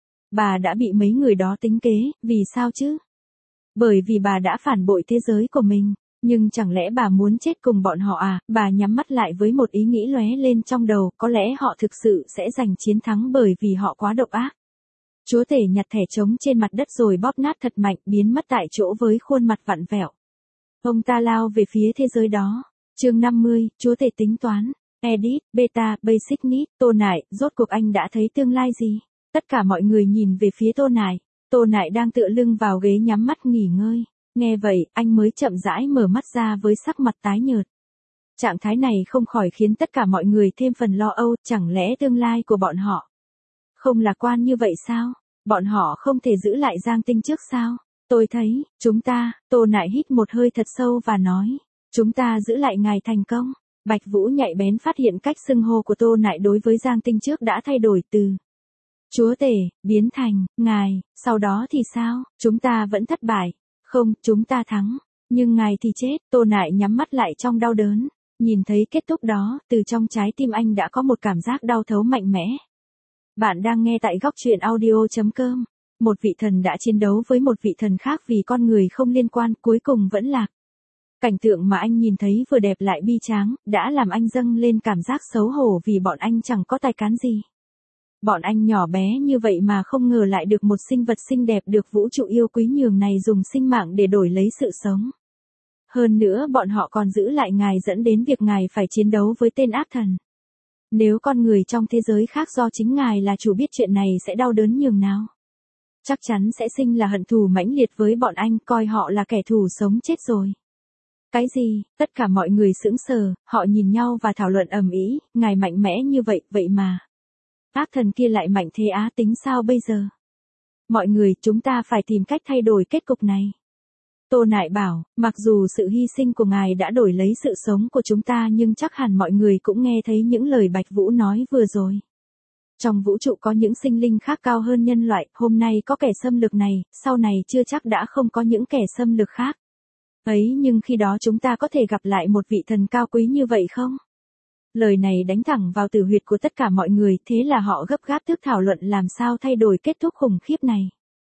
Bà đã bị mấy người đó tính kế, vì sao chứ? Bởi vì bà đã phản bội thế giới của mình. Nhưng chẳng lẽ bà muốn chết cùng bọn họ à? Bà nhắm mắt lại với một ý nghĩ lóe lên trong đầu, có lẽ họ thực sự sẽ giành chiến thắng bởi vì họ quá độc ác. Chúa tể nhặt thẻ trống trên mặt đất rồi bóp nát thật mạnh, biến mất tại chỗ với khuôn mặt vặn vẹo. Ông ta lao về phía thế giới đó. Chương 50, Chúa tể tính toán. Edit, Beta, Basic Need. Tô Nại, rốt cuộc anh đã thấy tương lai gì? Tất cả mọi người nhìn về phía Tô Nại. Tô Nại đang tựa lưng vào ghế nhắm mắt nghỉ ngơi. Nghe vậy, anh mới chậm rãi mở mắt ra với sắc mặt tái nhợt. Trạng thái này không khỏi khiến tất cả mọi người thêm phần lo âu, chẳng lẽ tương lai của bọn họ không lạc quan như vậy sao? Bọn họ không thể giữ lại Giang Tinh trước sao? Tôi thấy, Tô Nại hít một hơi thật sâu và nói, chúng ta giữ lại ngài thành công. Bạch Vũ nhạy bén phát hiện cách xưng hô của Tô Nại đối với Giang Tinh trước đã thay đổi từ Chúa tể, biến thành, ngài, sau đó thì sao? Chúng ta vẫn thất bại. Không, chúng ta thắng. Nhưng ngài thì chết. Tô Nại nhắm mắt lại trong đau đớn. Nhìn thấy kết thúc đó, từ trong trái tim anh đã có một cảm giác đau thấu mạnh mẽ. Bạn đang nghe tại góc truyện audio.com. Một vị thần đã chiến đấu với một vị thần khác vì con người không liên quan, cuối cùng vẫn lạc. Cảnh tượng mà anh nhìn thấy vừa đẹp lại bi tráng, đã làm anh dâng lên cảm giác xấu hổ vì bọn anh chẳng có tài cán gì. Bọn anh nhỏ bé như vậy mà không ngờ lại được một sinh vật xinh đẹp được vũ trụ yêu quý nhường này dùng sinh mạng để đổi lấy sự sống. Hơn nữa bọn họ còn giữ lại ngài dẫn đến việc ngài phải chiến đấu với tên ác thần. Nếu con người trong thế giới khác do chính ngài là chủ biết chuyện này sẽ đau đớn nhường nào. Chắc chắn sẽ sinh là hận thù mãnh liệt với bọn anh, coi họ là kẻ thù sống chết rồi. Cái gì? Tất cả mọi người sững sờ, họ nhìn nhau và thảo luận ầm ĩ, ngài mạnh mẽ như vậy, vậy mà ác thần kia lại mạnh thế á, tính sao bây giờ? Mọi người, chúng ta phải tìm cách thay đổi kết cục này. Tô Nại bảo, mặc dù sự hy sinh của ngài đã đổi lấy sự sống của chúng ta nhưng chắc hẳn mọi người cũng nghe thấy những lời Bạch Vũ nói vừa rồi. Trong vũ trụ có những sinh linh khác cao hơn nhân loại, hôm nay có kẻ xâm lược này, sau này chưa chắc đã không có những kẻ xâm lược khác. Ấy nhưng khi đó chúng ta có thể gặp lại một vị thần cao quý như vậy không? Lời này đánh thẳng vào tử huyệt của tất cả mọi người, thế là họ gấp gáp thức thảo luận làm sao thay đổi kết thúc khủng khiếp này.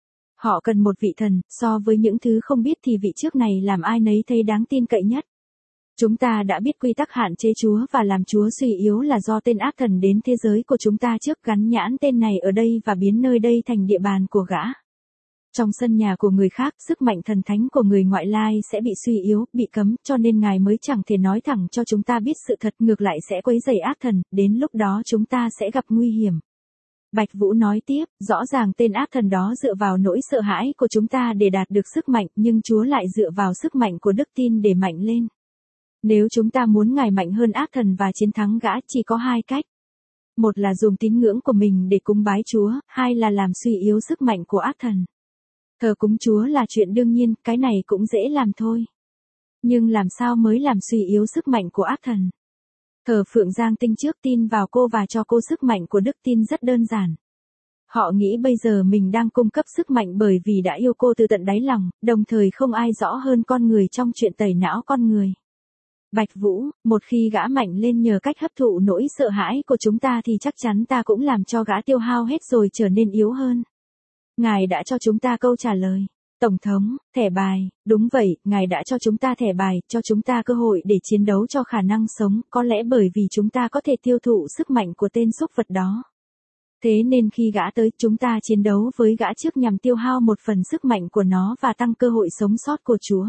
Họ cần một vị thần, so với những thứ không biết thì vị trước này làm ai nấy thấy đáng tin cậy nhất. Chúng ta đã biết quy tắc hạn chế Chúa và làm Chúa suy yếu là do tên ác thần đến thế giới của chúng ta trước gắn nhãn tên này ở đây và biến nơi đây thành địa bàn của gã. Trong sân nhà của người khác, sức mạnh thần thánh của người ngoại lai sẽ bị suy yếu, bị cấm, cho nên ngài mới chẳng thể nói thẳng cho chúng ta biết sự thật, ngược lại sẽ quấy rầy ác thần, đến lúc đó chúng ta sẽ gặp nguy hiểm. Bạch Vũ nói tiếp, rõ ràng tên ác thần đó dựa vào nỗi sợ hãi của chúng ta để đạt được sức mạnh, nhưng Chúa lại dựa vào sức mạnh của đức tin để mạnh lên. Nếu chúng ta muốn ngài mạnh hơn ác thần và chiến thắng gã, chỉ có hai cách. Một là dùng tín ngưỡng của mình để cúng bái Chúa, hai là làm suy yếu sức mạnh của ác thần. Thờ cúng Chúa là chuyện đương nhiên, cái này cũng dễ làm thôi. Nhưng làm sao mới làm suy yếu sức mạnh của ác thần? Thờ phượng Giang Tinh trước, tin vào cô và cho cô sức mạnh của đức tin rất đơn giản. Họ nghĩ bây giờ mình đang cung cấp sức mạnh bởi vì đã yêu cô từ tận đáy lòng, đồng thời không ai rõ hơn con người trong chuyện tẩy não con người. Bạch Vũ, một khi gã mạnh lên nhờ cách hấp thụ nỗi sợ hãi của chúng ta thì chắc chắn ta cũng làm cho gã tiêu hao hết rồi trở nên yếu hơn. Ngài đã cho chúng ta câu trả lời. Tổng thống, thẻ bài, đúng vậy, ngài đã cho chúng ta thẻ bài, cho chúng ta cơ hội để chiến đấu cho khả năng sống, có lẽ bởi vì chúng ta có thể tiêu thụ sức mạnh của tên súc vật đó. Thế nên khi gã tới, chúng ta chiến đấu với gã trước nhằm tiêu hao một phần sức mạnh của nó và tăng cơ hội sống sót của Chúa.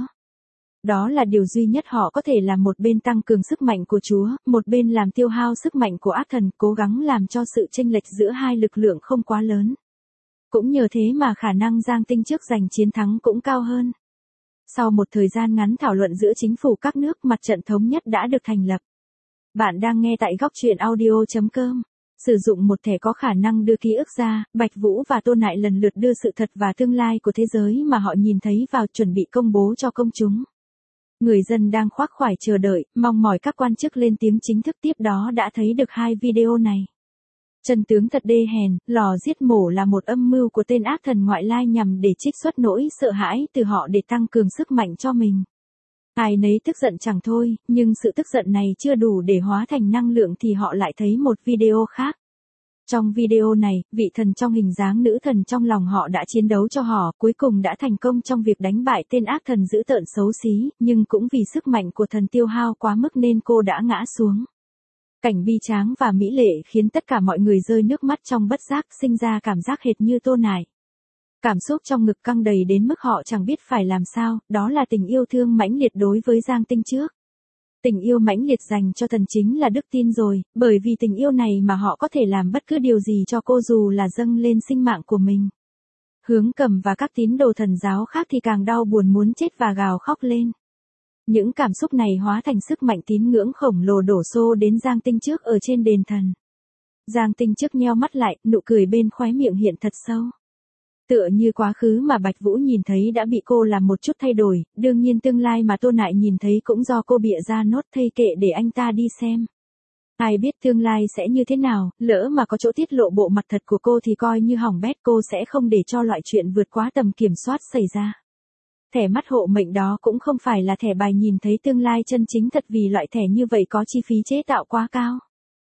Đó là điều duy nhất họ có thể làm, một bên tăng cường sức mạnh của Chúa, một bên làm tiêu hao sức mạnh của ác thần, cố gắng làm cho sự chênh lệch giữa hai lực lượng không quá lớn. Cũng nhờ thế mà khả năng Giang Tinh trước giành chiến thắng cũng cao hơn. Sau một thời gian ngắn thảo luận giữa chính phủ các nước, mặt trận thống nhất đã được thành lập. Bạn đang nghe tại góc truyện audio.com. Sử dụng một thẻ có khả năng đưa ký ức ra, Bạch Vũ và Tô Nại lần lượt đưa sự thật và tương lai của thế giới mà họ nhìn thấy vào, chuẩn bị công bố cho công chúng. Người dân đang khoác khoải chờ đợi, mong mỏi các quan chức lên tiếng chính thức, tiếp đó đã thấy được hai video này. Chân tướng thật đê hèn, lò giết mổ là một âm mưu của tên ác thần ngoại lai nhằm để trích xuất nỗi sợ hãi từ họ để tăng cường sức mạnh cho mình. Ai nấy tức giận chẳng thôi, nhưng sự tức giận này chưa đủ để hóa thành năng lượng thì họ lại thấy một video khác. Trong video này, vị thần trong hình dáng nữ thần trong lòng họ đã chiến đấu cho họ, cuối cùng đã thành công trong việc đánh bại tên ác thần dữ tợn xấu xí, nhưng cũng vì sức mạnh của thần tiêu hao quá mức nên cô đã ngã xuống. Cảnh bi tráng và mỹ lệ khiến tất cả mọi người rơi nước mắt trong bất giác, sinh ra cảm giác hệt như Tô Nải. Cảm xúc trong ngực căng đầy đến mức họ chẳng biết phải làm sao, đó là tình yêu thương mãnh liệt đối với Giang Tinh trước. Tình yêu mãnh liệt dành cho Thần chính là đức tin rồi, bởi vì tình yêu này mà họ có thể làm bất cứ điều gì cho cô dù là dâng lên sinh mạng của mình. Hướng Cầm và các tín đồ thần giáo khác thì càng đau buồn muốn chết và gào khóc lên. Những cảm xúc này hóa thành sức mạnh tín ngưỡng khổng lồ đổ xô đến Giang Tinh trước ở trên đền thần. Giang Tinh trước nheo mắt lại, nụ cười bên khóe miệng hiện thật sâu. Tựa như quá khứ mà Bạch Vũ nhìn thấy đã bị cô làm một chút thay đổi, đương nhiên tương lai mà Tô Nại nhìn thấy cũng do cô bịa ra nốt, thây kệ để anh ta đi xem. Ai biết tương lai sẽ như thế nào, lỡ mà có chỗ tiết lộ bộ mặt thật của cô thì coi như hỏng bét, cô sẽ không để cho loại chuyện vượt quá tầm kiểm soát xảy ra. Thẻ mắt hộ mệnh đó cũng không phải là thẻ bài nhìn thấy tương lai chân chính thật, vì loại thẻ như vậy có chi phí chế tạo quá cao.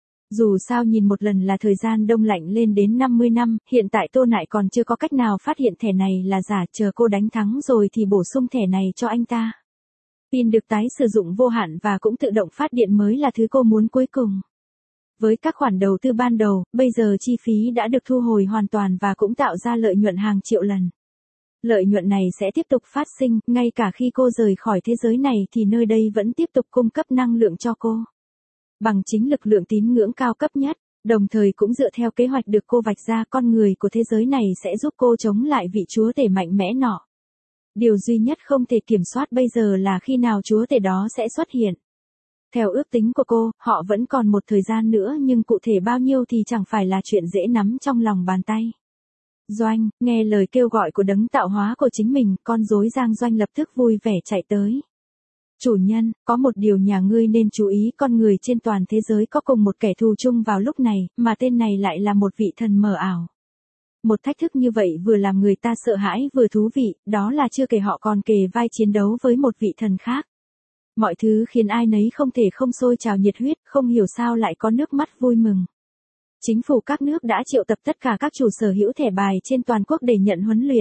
Dù sao nhìn một lần là thời gian đông lạnh lên đến 50 năm, hiện tại Tô Nại còn chưa có cách nào phát hiện thẻ này là giả, chờ cô đánh thắng rồi thì bổ sung thẻ này cho anh ta. Pin được tái sử dụng vô hạn và cũng tự động phát điện mới là thứ cô muốn cuối cùng. Với các khoản đầu tư ban đầu, bây giờ chi phí đã được thu hồi hoàn toàn và cũng tạo ra lợi nhuận hàng triệu lần. Lợi nhuận này sẽ tiếp tục phát sinh, ngay cả khi cô rời khỏi thế giới này thì nơi đây vẫn tiếp tục cung cấp năng lượng cho cô. Bằng chính lực lượng tín ngưỡng cao cấp nhất, đồng thời cũng dựa theo kế hoạch được cô vạch ra, con người của thế giới này sẽ giúp cô chống lại vị chúa tể mạnh mẽ nọ. Điều duy nhất không thể kiểm soát bây giờ là khi nào chúa tể đó sẽ xuất hiện. Theo ước tính của cô, họ vẫn còn một thời gian nữa nhưng cụ thể bao nhiêu thì chẳng phải là chuyện dễ nắm trong lòng bàn tay. Doanh, nghe lời kêu gọi của đấng tạo hóa của chính mình, con rối Giang Doanh lập tức vui vẻ chạy tới. Chủ nhân, có một điều nhà ngươi nên chú ý, con người trên toàn thế giới có cùng một kẻ thù chung vào lúc này, mà tên này lại là một vị thần mờ ảo. Một thách thức như vậy vừa làm người ta sợ hãi vừa thú vị, đó là chưa kể họ còn kề vai chiến đấu với một vị thần khác. Mọi thứ khiến ai nấy không thể không sôi trào nhiệt huyết, không hiểu sao lại có nước mắt vui mừng. Chính phủ các nước đã triệu tập tất cả các chủ sở hữu thẻ bài trên toàn quốc để nhận huấn luyện.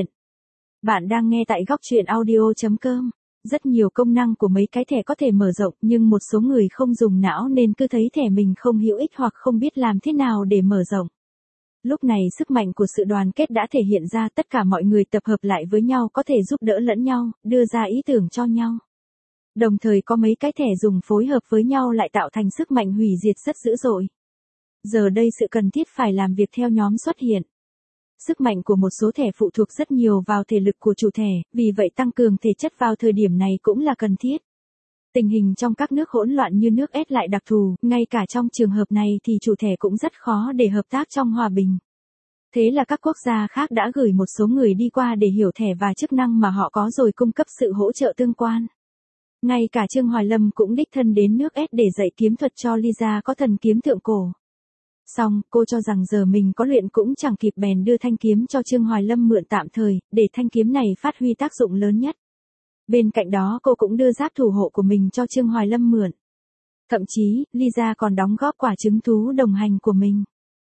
Bạn đang nghe tại góc truyện audio.com. Rất nhiều công năng của mấy cái thẻ có thể mở rộng, nhưng một số người không dùng não nên cứ thấy thẻ mình không hữu ích hoặc không biết làm thế nào để mở rộng. Lúc này sức mạnh của sự đoàn kết đã thể hiện ra, tất cả mọi người tập hợp lại với nhau có thể giúp đỡ lẫn nhau, đưa ra ý tưởng cho nhau. Đồng thời có mấy cái thẻ dùng phối hợp với nhau lại tạo thành sức mạnh hủy diệt rất dữ dội. Giờ đây sự cần thiết phải làm việc theo nhóm xuất hiện. Sức mạnh của một số thẻ phụ thuộc rất nhiều vào thể lực của chủ thẻ, vì vậy tăng cường thể chất vào thời điểm này cũng là cần thiết. Tình hình trong các nước hỗn loạn như nước S lại đặc thù, ngay cả trong trường hợp này thì chủ thẻ cũng rất khó để hợp tác trong hòa bình. Thế là các quốc gia khác đã gửi một số người đi qua để hiểu thẻ và chức năng mà họ có rồi cung cấp sự hỗ trợ tương quan. Ngay cả Trương Hoài Lâm cũng đích thân đến nước S để dạy kiếm thuật cho Lisa có thần kiếm thượng cổ. Xong, cô cho rằng giờ mình có luyện cũng chẳng kịp bèn đưa thanh kiếm cho Trương Hoài Lâm mượn tạm thời, để thanh kiếm này phát huy tác dụng lớn nhất. Bên cạnh đó cô cũng đưa giáp thủ hộ của mình cho Trương Hoài Lâm mượn. Thậm chí, Lisa còn đóng góp quả trứng thú đồng hành của mình.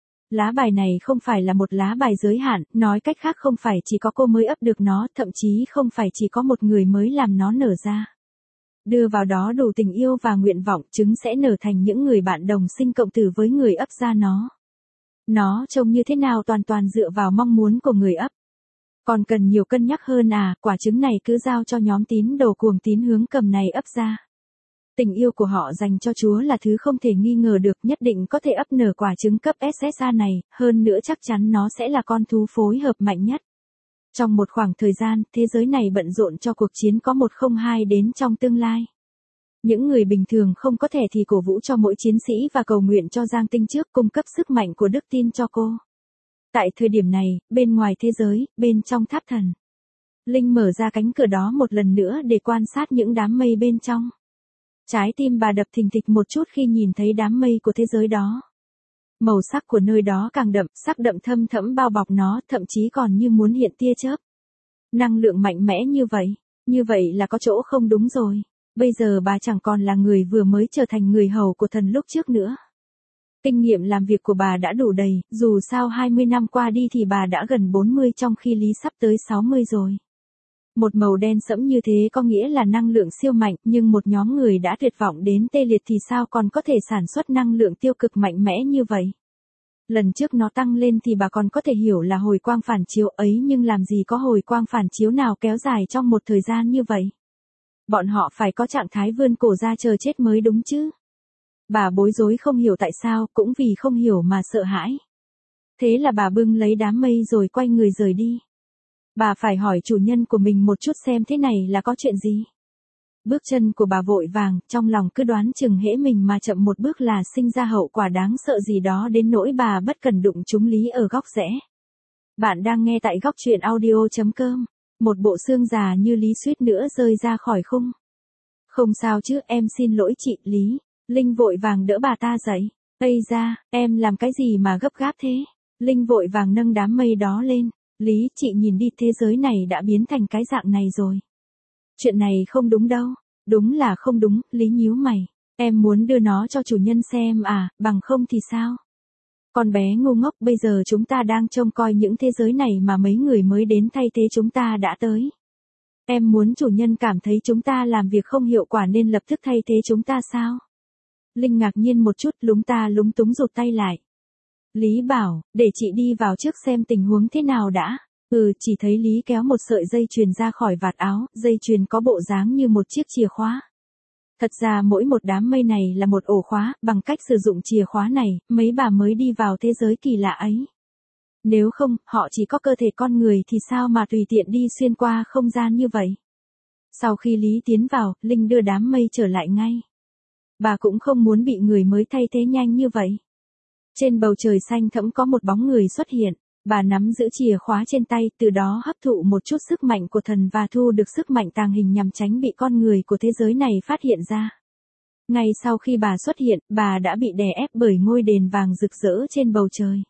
Lá bài này không phải là một lá bài giới hạn, nói cách khác không phải chỉ có cô mới ấp được nó, thậm chí không phải chỉ có một người mới làm nó nở ra. Đưa vào đó đủ tình yêu và nguyện vọng, trứng sẽ nở thành những người bạn đồng sinh cộng tử với người ấp ra nó. Nó trông như thế nào toàn dựa vào mong muốn của người ấp. Còn cần nhiều cân nhắc hơn quả trứng này cứ giao cho nhóm tín đồ cuồng tín Hướng Cầm này ấp ra. Tình yêu của họ dành cho Chúa là thứ không thể nghi ngờ được, nhất định có thể ấp nở quả trứng cấp SSA này, hơn nữa chắc chắn nó sẽ là con thú phối hợp mạnh nhất. Trong một khoảng thời gian, thế giới này bận rộn cho cuộc chiến có 102 đến trong tương lai. Những người bình thường không có thẻ thì cổ vũ cho mỗi chiến sĩ và cầu nguyện cho Giang Tinh trước, cung cấp sức mạnh của đức tin cho cô. Tại thời điểm này, bên ngoài thế giới, bên trong tháp thần, Linh mở ra cánh cửa đó một lần nữa để quan sát những đám mây bên trong. Trái tim bà đập thình thịch một chút khi nhìn thấy đám mây của thế giới đó. Màu sắc của nơi đó càng đậm, sắc đậm thâm thẫm bao bọc nó, thậm chí còn như muốn hiện tia chớp. Năng lượng mạnh mẽ như vậy là có chỗ không đúng rồi. Bây giờ bà chẳng còn là người vừa mới trở thành người hầu của thần lúc trước nữa. Kinh nghiệm làm việc của bà đã đủ đầy, dù sao 20 năm qua đi thì bà đã gần 40 trong khi Lý sắp tới 60 rồi. Một màu đen sẫm như thế có nghĩa là năng lượng siêu mạnh, nhưng một nhóm người đã tuyệt vọng đến tê liệt thì sao còn có thể sản xuất năng lượng tiêu cực mạnh mẽ như vậy? Lần trước nó tăng lên thì bà còn có thể hiểu là hồi quang phản chiếu ấy, nhưng làm gì có hồi quang phản chiếu nào kéo dài trong một thời gian như vậy? Bọn họ phải có trạng thái vươn cổ ra chờ chết mới đúng chứ. Bà bối rối không hiểu tại sao, cũng vì không hiểu mà sợ hãi. Thế là bà bưng lấy đám mây rồi quay người rời đi. Bà phải hỏi chủ nhân của mình một chút xem thế này là có chuyện gì. Bước chân của bà vội vàng, trong lòng cứ đoán chừng hễ mình mà chậm một bước là sinh ra hậu quả đáng sợ gì đó đến nỗi bà bất cần đụng trúng Lý ở góc rẽ. Bạn đang nghe tại góc truyện audio.com. Một bộ xương già như Lý suýt nữa rơi ra khỏi khung. Không sao chứ, em xin lỗi chị, Lý. Linh vội vàng đỡ bà ta dậy. Ây da, em làm cái gì mà gấp gáp thế? Linh vội vàng nâng đám mây đó lên. Lý, chị nhìn đi, thế giới này đã biến thành cái dạng này rồi. Chuyện này không đúng đâu. Đúng là không đúng, Lý nhíu mày. Em muốn đưa nó cho chủ nhân xem à, bằng không thì sao? Con bé ngu ngốc, bây giờ chúng ta đang trông coi những thế giới này mà mấy người mới đến thay thế chúng ta đã tới. Em muốn chủ nhân cảm thấy chúng ta làm việc không hiệu quả nên lập tức thay thế chúng ta sao? Linh ngạc nhiên một chút, lúng túng rụt tay lại. Lý bảo, để chị đi vào trước xem tình huống thế nào đã. Chỉ thấy Lý kéo một sợi dây chuyền ra khỏi vạt áo, dây chuyền có bộ dáng như một chiếc chìa khóa. Thật ra mỗi một đám mây này là một ổ khóa, bằng cách sử dụng chìa khóa này, mấy bà mới đi vào thế giới kỳ lạ ấy. Nếu không, họ chỉ có cơ thể con người thì sao mà tùy tiện đi xuyên qua không gian như vậy. Sau khi Lý tiến vào, Linh đưa đám mây trở lại ngay. Bà cũng không muốn bị người mới thay thế nhanh như vậy. Trên bầu trời xanh thẫm có một bóng người xuất hiện. Bà nắm giữ chìa khóa trên tay, từ đó hấp thụ một chút sức mạnh của thần và thu được sức mạnh tàng hình nhằm tránh bị con người của thế giới này phát hiện ra. Ngay sau khi bà xuất hiện, bà đã bị đè ép bởi ngôi đền vàng rực rỡ trên bầu trời.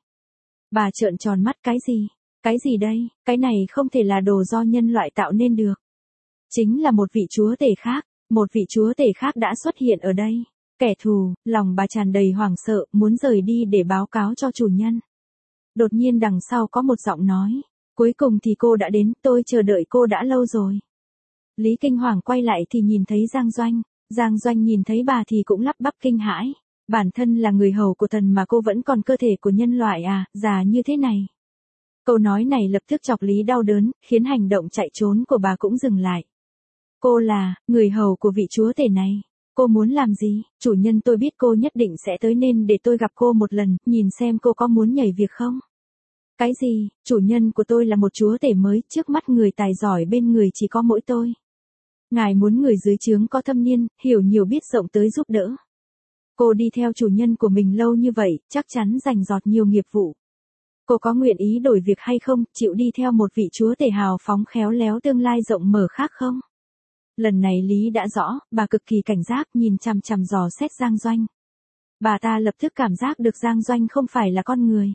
Bà trợn tròn mắt, cái gì? Cái gì đây? Cái này không thể là đồ do nhân loại tạo nên được. Chính là một vị chúa tể khác, một vị chúa tể khác đã xuất hiện ở đây. Kẻ thù, lòng bà tràn đầy hoảng sợ, muốn rời đi để báo cáo cho chủ nhân. Đột nhiên đằng sau có một giọng nói. Cuối cùng thì cô đã đến, tôi chờ đợi cô đã lâu rồi. Lý kinh hoàng quay lại thì nhìn thấy Giang Doanh. Giang Doanh nhìn thấy bà thì cũng lắp bắp kinh hãi. Bản thân là người hầu của thần mà cô vẫn còn cơ thể của nhân loại à, già như thế này. Câu nói này lập tức chọc Lý đau đớn, khiến hành động chạy trốn của bà cũng dừng lại. Cô là người hầu của vị chúa tể này. Cô muốn làm gì? Chủ nhân, tôi biết cô nhất định sẽ tới nên để tôi gặp cô một lần, nhìn xem cô có muốn nhảy việc không? Cái gì? Chủ nhân của tôi là một chúa tể mới, trước mắt người tài giỏi bên người chỉ có mỗi tôi. Ngài muốn người dưới trướng có thâm niên, hiểu nhiều biết rộng tới giúp đỡ. Cô đi theo chủ nhân của mình lâu như vậy, chắc chắn rành rọt nhiều nghiệp vụ. Cô có nguyện ý đổi việc hay không, chịu đi theo một vị chúa tể hào phóng khéo léo tương lai rộng mở khác không? Lần này Lý đã rõ, bà cực kỳ cảnh giác nhìn chằm chằm dò xét Giang Doanh. Bà ta lập tức cảm giác được Giang Doanh không phải là con người.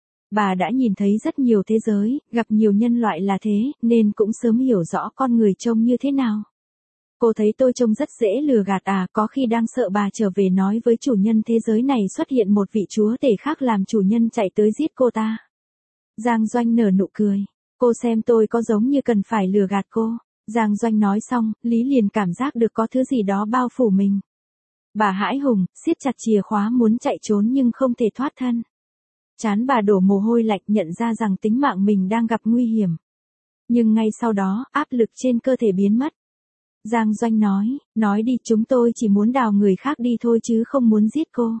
Bà đã nhìn thấy rất nhiều thế giới, gặp nhiều nhân loại là thế, nên cũng sớm hiểu rõ con người trông như thế nào. Cô thấy tôi trông rất dễ lừa gạt à, có khi đang sợ bà trở về nói với chủ nhân thế giới này xuất hiện một vị chúa tể khác làm chủ nhân chạy tới giết cô ta. Giang Doanh nở nụ cười. Cô xem tôi có giống như cần phải lừa gạt cô. Giang Doanh nói xong, Lý liền cảm giác được có thứ gì đó bao phủ mình. Bà hãi hùng, siết chặt chìa khóa muốn chạy trốn nhưng không thể thoát thân. Trán bà đổ mồ hôi lạnh, nhận ra rằng tính mạng mình đang gặp nguy hiểm. Nhưng ngay sau đó, áp lực trên cơ thể biến mất. Giang Doanh nói đi, chúng tôi chỉ muốn đào người khác đi thôi chứ không muốn giết cô.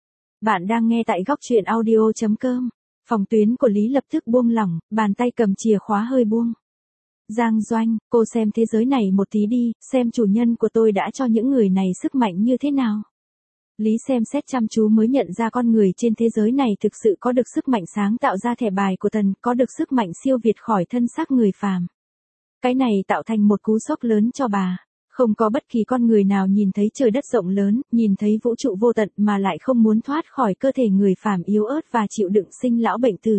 Bạn đang nghe tại góc truyện audio.com. Phòng tuyến của Lý lập tức buông lỏng, bàn tay cầm chìa khóa hơi buông. Giang Doanh, cô xem thế giới này một tí đi, xem chủ nhân của tôi đã cho những người này sức mạnh như thế nào. Lý xem xét chăm chú mới nhận ra con người trên thế giới này thực sự có được sức mạnh sáng tạo ra thẻ bài của thần, có được sức mạnh siêu việt khỏi thân xác người phàm. Cái này tạo thành một cú sốc lớn cho bà. Không có bất kỳ con người nào nhìn thấy trời đất rộng lớn, nhìn thấy vũ trụ vô tận mà lại không muốn thoát khỏi cơ thể người phàm yếu ớt và chịu đựng sinh lão bệnh tử.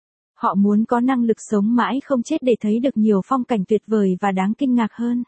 Họ muốn có năng lực sống mãi không chết để thấy được nhiều phong cảnh tuyệt vời và đáng kinh ngạc hơn.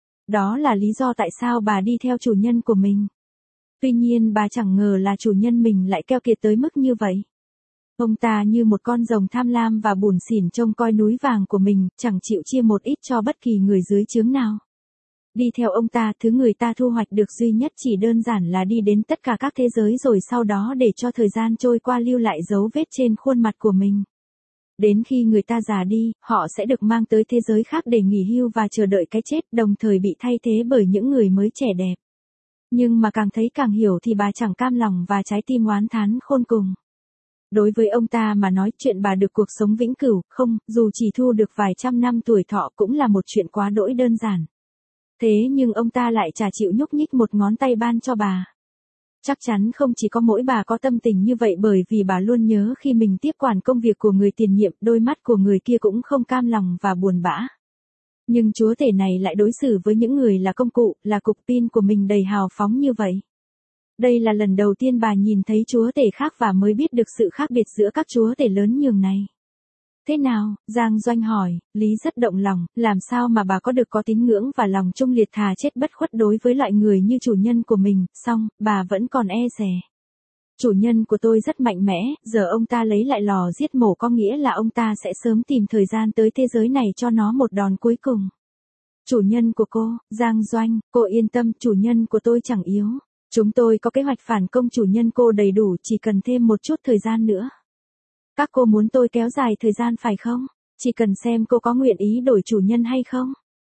Đó là lý do tại sao bà đi theo chủ nhân của mình. Tuy nhiên bà chẳng ngờ là chủ nhân mình lại keo kiệt tới mức như vậy. Ông ta như một con rồng tham lam và bủn xỉn trông coi núi vàng của mình, chẳng chịu chia một ít cho bất kỳ người dưới trướng nào. Đi theo ông ta, thứ người ta thu hoạch được duy nhất chỉ đơn giản là đi đến tất cả các thế giới rồi sau đó để cho thời gian trôi qua lưu lại dấu vết trên khuôn mặt của mình. Đến khi người ta già đi, họ sẽ được mang tới thế giới khác để nghỉ hưu và chờ đợi cái chết, đồng thời bị thay thế bởi những người mới trẻ đẹp. Nhưng mà càng thấy càng hiểu thì bà chẳng cam lòng và trái tim oán thán khôn cùng. Đối với ông ta mà nói chuyện bà được cuộc sống vĩnh cửu, không, dù chỉ thu được vài trăm năm tuổi thọ cũng là một chuyện quá đỗi đơn giản. Thế nhưng ông ta lại chả chịu nhúc nhích một ngón tay ban cho bà. Chắc chắn không chỉ có mỗi bà có tâm tình như vậy bởi vì bà luôn nhớ khi mình tiếp quản công việc của người tiền nhiệm, đôi mắt của người kia cũng không cam lòng và buồn bã. Nhưng chúa tể này lại đối xử với những người là công cụ, là cục pin của mình đầy hào phóng như vậy. Đây là lần đầu tiên bà nhìn thấy chúa tể khác và mới biết được sự khác biệt giữa các chúa tể lớn nhường này. Thế nào, Giang Doanh hỏi, Lý rất động lòng, làm sao mà bà có được có tín ngưỡng và lòng trung liệt thà chết bất khuất đối với loại người như chủ nhân của mình, song, bà vẫn còn e dè. Chủ nhân của tôi rất mạnh mẽ, giờ ông ta lấy lại lò giết mổ có nghĩa là ông ta sẽ sớm tìm thời gian tới thế giới này cho nó một đòn cuối cùng. Chủ nhân của cô, Giang Doanh, cô yên tâm, chủ nhân của tôi chẳng yếu. Chúng tôi có kế hoạch phản công chủ nhân cô đầy đủ, chỉ cần thêm một chút thời gian nữa. Các cô muốn tôi kéo dài thời gian phải không? Chỉ cần xem cô có nguyện ý đổi chủ nhân hay không.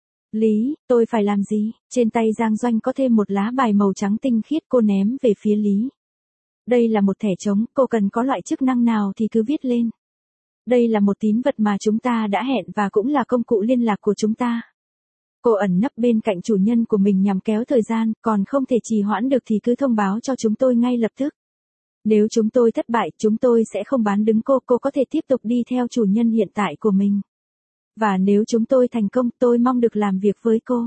Lý, tôi phải làm gì? Trên tay Giang Doanh có thêm một lá bài màu trắng tinh khiết, cô ném về phía Lý. Đây là một thẻ trống, cô cần có loại chức năng nào thì cứ viết lên. Đây là một tín vật mà chúng ta đã hẹn và cũng là công cụ liên lạc của chúng ta. Cô ẩn nấp bên cạnh chủ nhân của mình nhằm kéo thời gian, còn không thể trì hoãn được thì cứ thông báo cho chúng tôi ngay lập tức. Nếu chúng tôi thất bại, chúng tôi sẽ không bán đứng cô có thể tiếp tục đi theo chủ nhân hiện tại của mình. Và nếu chúng tôi thành công, tôi mong được làm việc với cô.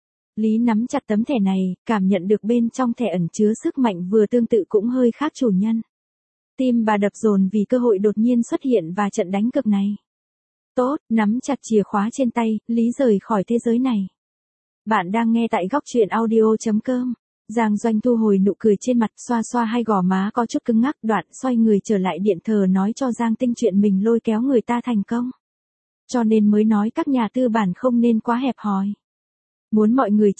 Lý nắm chặt tấm thẻ này, cảm nhận được bên trong thẻ ẩn chứa sức mạnh vừa tương tự cũng hơi khác chủ nhân. Tim bà đập dồn vì cơ hội đột nhiên xuất hiện và trận đánh cực này. Tốt, nắm chặt chìa khóa trên tay, Lý rời khỏi thế giới này. Bạn đang nghe tại góc truyện audio.com. Giang Doanh thu hồi nụ cười trên mặt, xoa xoa hai gò má có chút cứng ngắc, đoạn xoay người trở lại điện thờ nói cho Giang Tinh chuyện mình lôi kéo người ta thành công. Cho nên mới nói các nhà tư bản không nên quá hẹp hòi. Muốn mọi người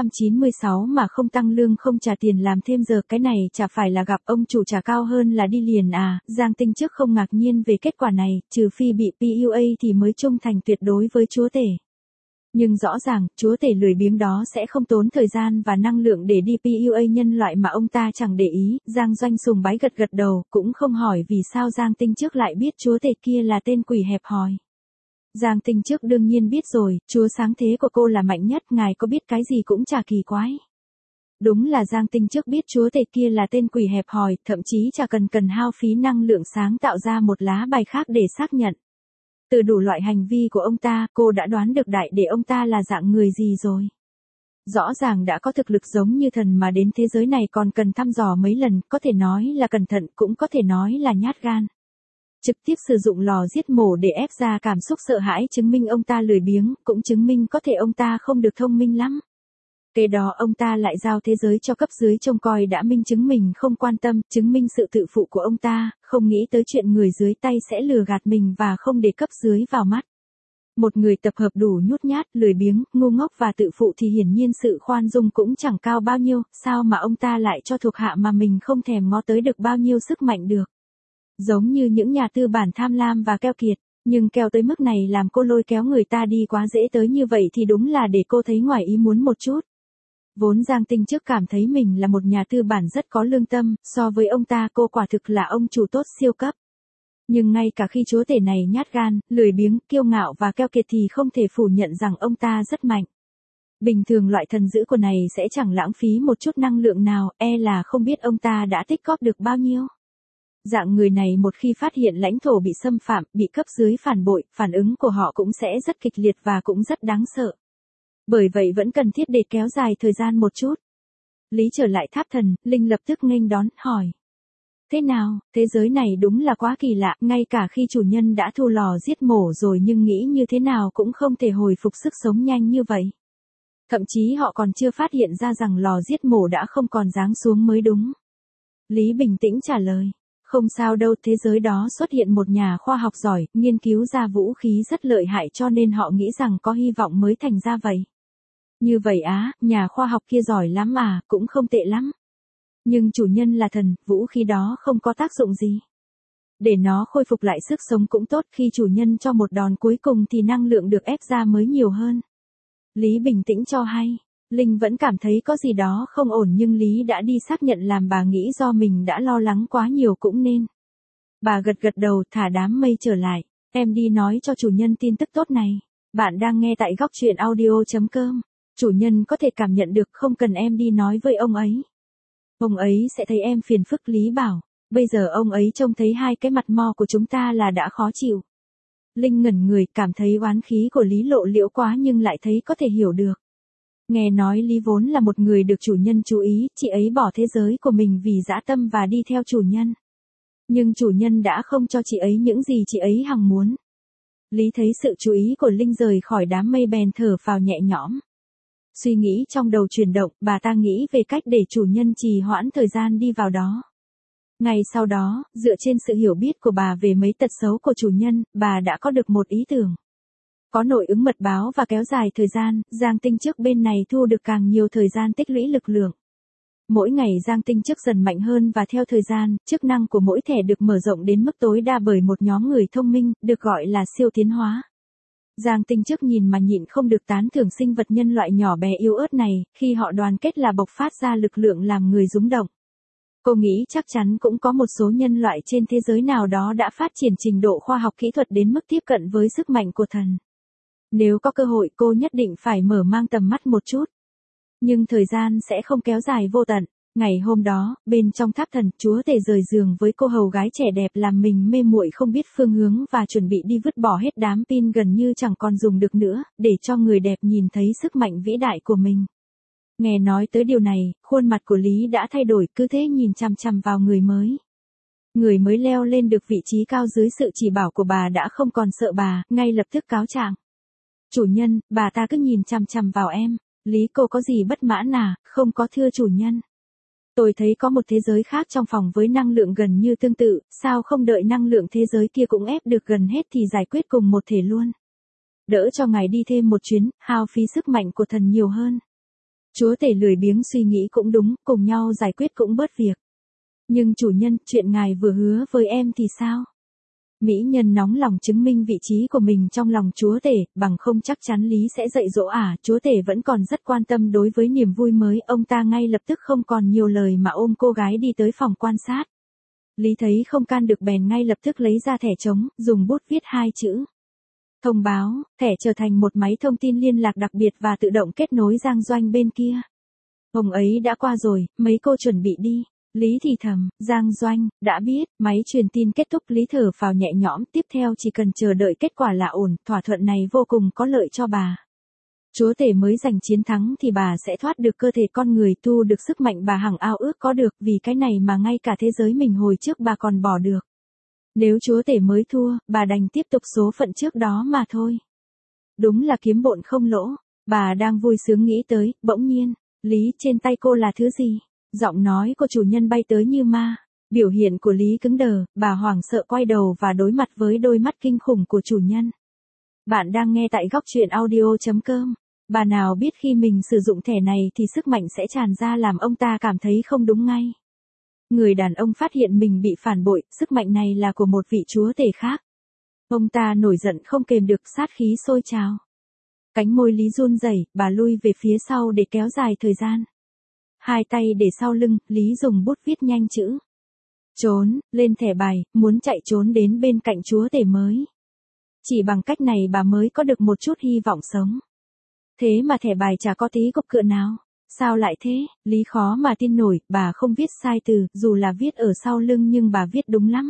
996 mà không tăng lương không trả tiền làm thêm giờ, cái này chả phải là gặp ông chủ trả cao hơn là đi liền à? Giang Tinh trước không ngạc nhiên về kết quả này, trừ phi bị PUA thì mới trung thành tuyệt đối với chúa tể. Nhưng rõ ràng, chúa tể lười biếng đó sẽ không tốn thời gian và năng lượng để đi PUA nhân loại mà ông ta chẳng để ý. Giang Doanh sùng bái gật gật đầu, cũng không hỏi vì sao Giang Tinh trước lại biết chúa tể kia là tên quỷ hẹp hòi. Giang Tinh trước đương nhiên biết rồi, chúa sáng thế của cô là mạnh nhất, ngài có biết cái gì cũng chả kỳ quái. Đúng là Giang Tinh trước biết chúa tể kia là tên quỷ hẹp hòi, thậm chí chả cần hao phí năng lượng sáng tạo ra một lá bài khác để xác nhận. Từ đủ loại hành vi của ông ta, cô đã đoán được đại để ông ta là dạng người gì rồi. Rõ ràng đã có thực lực giống như thần mà đến thế giới này còn cần thăm dò mấy lần, có thể nói là cẩn thận, cũng có thể nói là nhát gan. Trực tiếp sử dụng lò giết mổ để ép ra cảm xúc sợ hãi chứng minh ông ta lười biếng, cũng chứng minh có thể ông ta không được thông minh lắm. Kế đó ông ta lại giao thế giới cho cấp dưới trông coi đã minh chứng mình không quan tâm, chứng minh sự tự phụ của ông ta, không nghĩ tới chuyện người dưới tay sẽ lừa gạt mình và không để cấp dưới vào mắt. Một người tập hợp đủ nhút nhát, lười biếng, ngu ngốc và tự phụ thì hiển nhiên sự khoan dung cũng chẳng cao bao nhiêu, sao mà ông ta lại cho thuộc hạ mà mình không thèm ngó tới được bao nhiêu sức mạnh được. Giống như những nhà tư bản tham lam và keo kiệt, nhưng keo tới mức này làm cô lôi kéo người ta đi quá dễ tới như vậy thì đúng là để cô thấy ngoài ý muốn một chút. Vốn Giang Tinh trước cảm thấy mình là một nhà tư bản rất có lương tâm, so với ông ta cô quả thực là ông chủ tốt siêu cấp. Nhưng ngay cả khi chúa tể này nhát gan, lười biếng, kiêu ngạo và keo kiệt thì không thể phủ nhận rằng ông ta rất mạnh. Bình thường loại thần dữ của này sẽ chẳng lãng phí một chút năng lượng nào, e là không biết ông ta đã tích góp được bao nhiêu. Dạng người này một khi phát hiện lãnh thổ bị xâm phạm, bị cấp dưới phản bội, phản ứng của họ cũng sẽ rất kịch liệt và cũng rất đáng sợ. Bởi vậy vẫn cần thiết để kéo dài thời gian một chút. Lý trở lại tháp thần, Linh lập tức nghênh đón, hỏi. Thế nào, thế giới này đúng là quá kỳ lạ, ngay cả khi chủ nhân đã thu lò giết mổ rồi nhưng nghĩ như thế nào cũng không thể hồi phục sức sống nhanh như vậy. Thậm chí họ còn chưa phát hiện ra rằng lò giết mổ đã không còn giáng xuống mới đúng. Lý bình tĩnh trả lời. Không sao đâu, thế giới đó xuất hiện một nhà khoa học giỏi, nghiên cứu ra vũ khí rất lợi hại cho nên họ nghĩ rằng có hy vọng mới thành ra vậy. Như vậy á, nhà khoa học kia giỏi lắm mà, cũng không tệ lắm. Nhưng chủ nhân là thần, vũ khí đó không có tác dụng gì. Để nó khôi phục lại sức sống cũng tốt, khi chủ nhân cho một đòn cuối cùng thì năng lượng được ép ra mới nhiều hơn. Lý bình tĩnh cho hay. Linh vẫn cảm thấy có gì đó không ổn nhưng Lý đã đi xác nhận làm bà nghĩ do mình đã lo lắng quá nhiều cũng nên. Bà gật gật đầu thả đám mây trở lại. Em đi nói cho chủ nhân tin tức tốt này. Bạn đang nghe tại góc truyện audio.com. Chủ nhân có thể cảm nhận được không cần em đi nói với ông ấy. Ông ấy sẽ thấy em phiền phức Lý bảo. Bây giờ ông ấy trông thấy hai cái mặt mo của chúng ta là đã khó chịu. Linh ngẩn người cảm thấy oán khí của Lý lộ liễu quá nhưng lại thấy có thể hiểu được. Nghe nói Lý vốn là một người được chủ nhân chú ý, chị ấy bỏ thế giới của mình vì dã tâm và đi theo chủ nhân. Nhưng chủ nhân đã không cho chị ấy những gì chị ấy hằng muốn. Lý thấy sự chú ý của Linh rời khỏi đám mây bèn thở phào nhẹ nhõm. Suy nghĩ trong đầu chuyển động, bà ta nghĩ về cách để chủ nhân trì hoãn thời gian đi vào đó. Ngày sau đó, dựa trên sự hiểu biết của bà về mấy tật xấu của chủ nhân, bà đã có được một ý tưởng. Có nội ứng mật báo và kéo dài thời gian, Giang Tinh Chức bên này thu được càng nhiều thời gian tích lũy lực lượng. Mỗi ngày Giang Tinh Chức dần mạnh hơn và theo thời gian, chức năng của mỗi thẻ được mở rộng đến mức tối đa bởi một nhóm người thông minh, được gọi là siêu tiến hóa. Giang Tinh Chức nhìn mà nhịn không được tán thưởng sinh vật nhân loại nhỏ bé yếu ớt này, khi họ đoàn kết là bộc phát ra lực lượng làm người rúng động. Cô nghĩ chắc chắn cũng có một số nhân loại trên thế giới nào đó đã phát triển trình độ khoa học kỹ thuật đến mức tiếp cận với sức mạnh của thần. Nếu có cơ hội cô nhất định phải mở mang tầm mắt một chút. Nhưng thời gian sẽ không kéo dài vô tận. Ngày hôm đó, bên trong tháp thần, chúa tể rời giường với cô hầu gái trẻ đẹp làm mình mê muội không biết phương hướng và chuẩn bị đi vứt bỏ hết đám pin gần như chẳng còn dùng được nữa, để cho người đẹp nhìn thấy sức mạnh vĩ đại của mình. Nghe nói tới điều này, khuôn mặt của Lý đã thay đổi, cứ thế nhìn chằm chằm vào người mới. Người mới leo lên được vị trí cao dưới sự chỉ bảo của bà đã không còn sợ bà, ngay lập tức cáo trạng. Chủ nhân, bà ta cứ nhìn chằm chằm vào em. Lý cô có gì bất mãn à? Không có thưa chủ nhân. Tôi thấy có một thế giới khác trong phòng với năng lượng gần như tương tự, sao không đợi năng lượng thế giới kia cũng ép được gần hết thì giải quyết cùng một thể luôn. Đỡ cho ngài đi thêm một chuyến, hao phí sức mạnh của thần nhiều hơn. Chúa tể lười biếng suy nghĩ cũng đúng, cùng nhau giải quyết cũng bớt việc. Nhưng chủ nhân, chuyện ngài vừa hứa với em thì sao? Mỹ nhân nóng lòng chứng minh vị trí của mình trong lòng chúa tể, bằng không chắc chắn Lý sẽ dạy dỗ chúa tể vẫn còn rất quan tâm đối với niềm vui mới, ông ta ngay lập tức không còn nhiều lời mà ôm cô gái đi tới phòng quan sát. Lý thấy không can được bèn ngay lập tức lấy ra thẻ trống, dùng bút viết 2 chữ. Thông báo, thẻ trở thành một máy thông tin liên lạc đặc biệt và tự động kết nối Giang Doanh bên kia. Ông ấy đã qua rồi, mấy cô chuẩn bị đi. Lý thì thầm, Giang Doanh, đã biết, máy truyền tin kết thúc Lý thở phào nhẹ nhõm, tiếp theo chỉ cần chờ đợi kết quả là ổn, thỏa thuận này vô cùng có lợi cho bà. Chúa tể mới giành chiến thắng thì bà sẽ thoát được cơ thể con người, tu được sức mạnh bà hằng ao ước có được, vì cái này mà ngay cả thế giới mình hồi trước bà còn bỏ được. Nếu chúa tể mới thua, bà đành tiếp tục số phận trước đó mà thôi. Đúng là kiếm bộn không lỗ, bà đang vui sướng nghĩ tới, bỗng nhiên, Lý trên tay cô là thứ gì? Giọng nói của chủ nhân bay tới như ma. Biểu hiện của Lý cứng đờ, bà hoảng sợ quay đầu và đối mặt với đôi mắt kinh khủng của chủ nhân. Bạn đang nghe tại góc truyện audio.com. Bà nào biết khi mình sử dụng thẻ này thì sức mạnh sẽ tràn ra làm ông ta cảm thấy không đúng ngay. Người đàn ông phát hiện mình bị phản bội, sức mạnh này là của một vị chúa tể khác. Ông ta nổi giận không kềm được, sát khí sôi trào. Cánh môi Lý run rẩy, bà lui về phía sau để kéo dài thời gian. Hai tay để sau lưng, Lý dùng bút viết nhanh chữ. Trốn, lên thẻ bài, muốn chạy trốn đến bên cạnh chúa tể mới. Chỉ bằng cách này bà mới có được một chút hy vọng sống. Thế mà thẻ bài chả có tí cục cựa nào. Sao lại thế? Lý khó mà tin nổi, bà không viết sai từ, dù là viết ở sau lưng nhưng bà viết đúng lắm.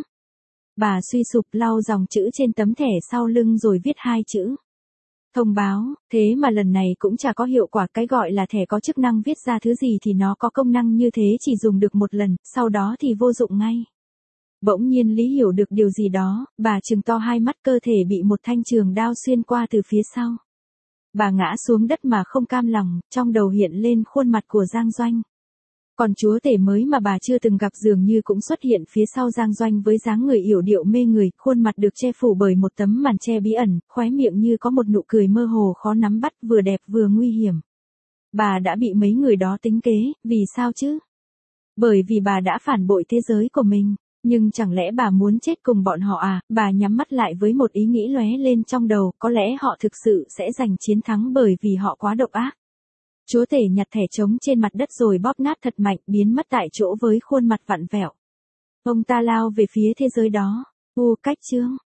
Bà suy sụp lau dòng chữ trên tấm thẻ sau lưng rồi viết 2 chữ. Thông báo, thế mà lần này cũng chả có hiệu quả, cái gọi là thẻ có chức năng viết ra thứ gì thì nó có công năng như thế chỉ dùng được một lần, sau đó thì vô dụng ngay. Bỗng nhiên Lý hiểu được điều gì đó, bà trừng to hai mắt, cơ thể bị một thanh trường đao xuyên qua từ phía sau. Bà ngã xuống đất mà không cam lòng, trong đầu hiện lên khuôn mặt của Giang Doanh. Còn chúa tể mới mà bà chưa từng gặp dường như cũng xuất hiện phía sau Giang Doanh với dáng người yểu điệu mê người, khuôn mặt được che phủ bởi một tấm màn che bí ẩn, khóe miệng như có một nụ cười mơ hồ khó nắm bắt, vừa đẹp vừa nguy hiểm. Bà đã bị mấy người đó tính kế, vì sao chứ? Bởi vì bà đã phản bội thế giới của mình. Nhưng chẳng lẽ bà muốn chết cùng bọn họ à? Bà nhắm mắt lại với một ý nghĩ lóe lên trong đầu, có lẽ họ thực sự sẽ giành chiến thắng bởi vì họ quá độc ác. Chúa tể nhặt thẻ trống trên mặt đất rồi bóp nát thật mạnh, biến mất tại chỗ với khuôn mặt vặn vẹo. Ông ta lao về phía thế giới đó. Cách chương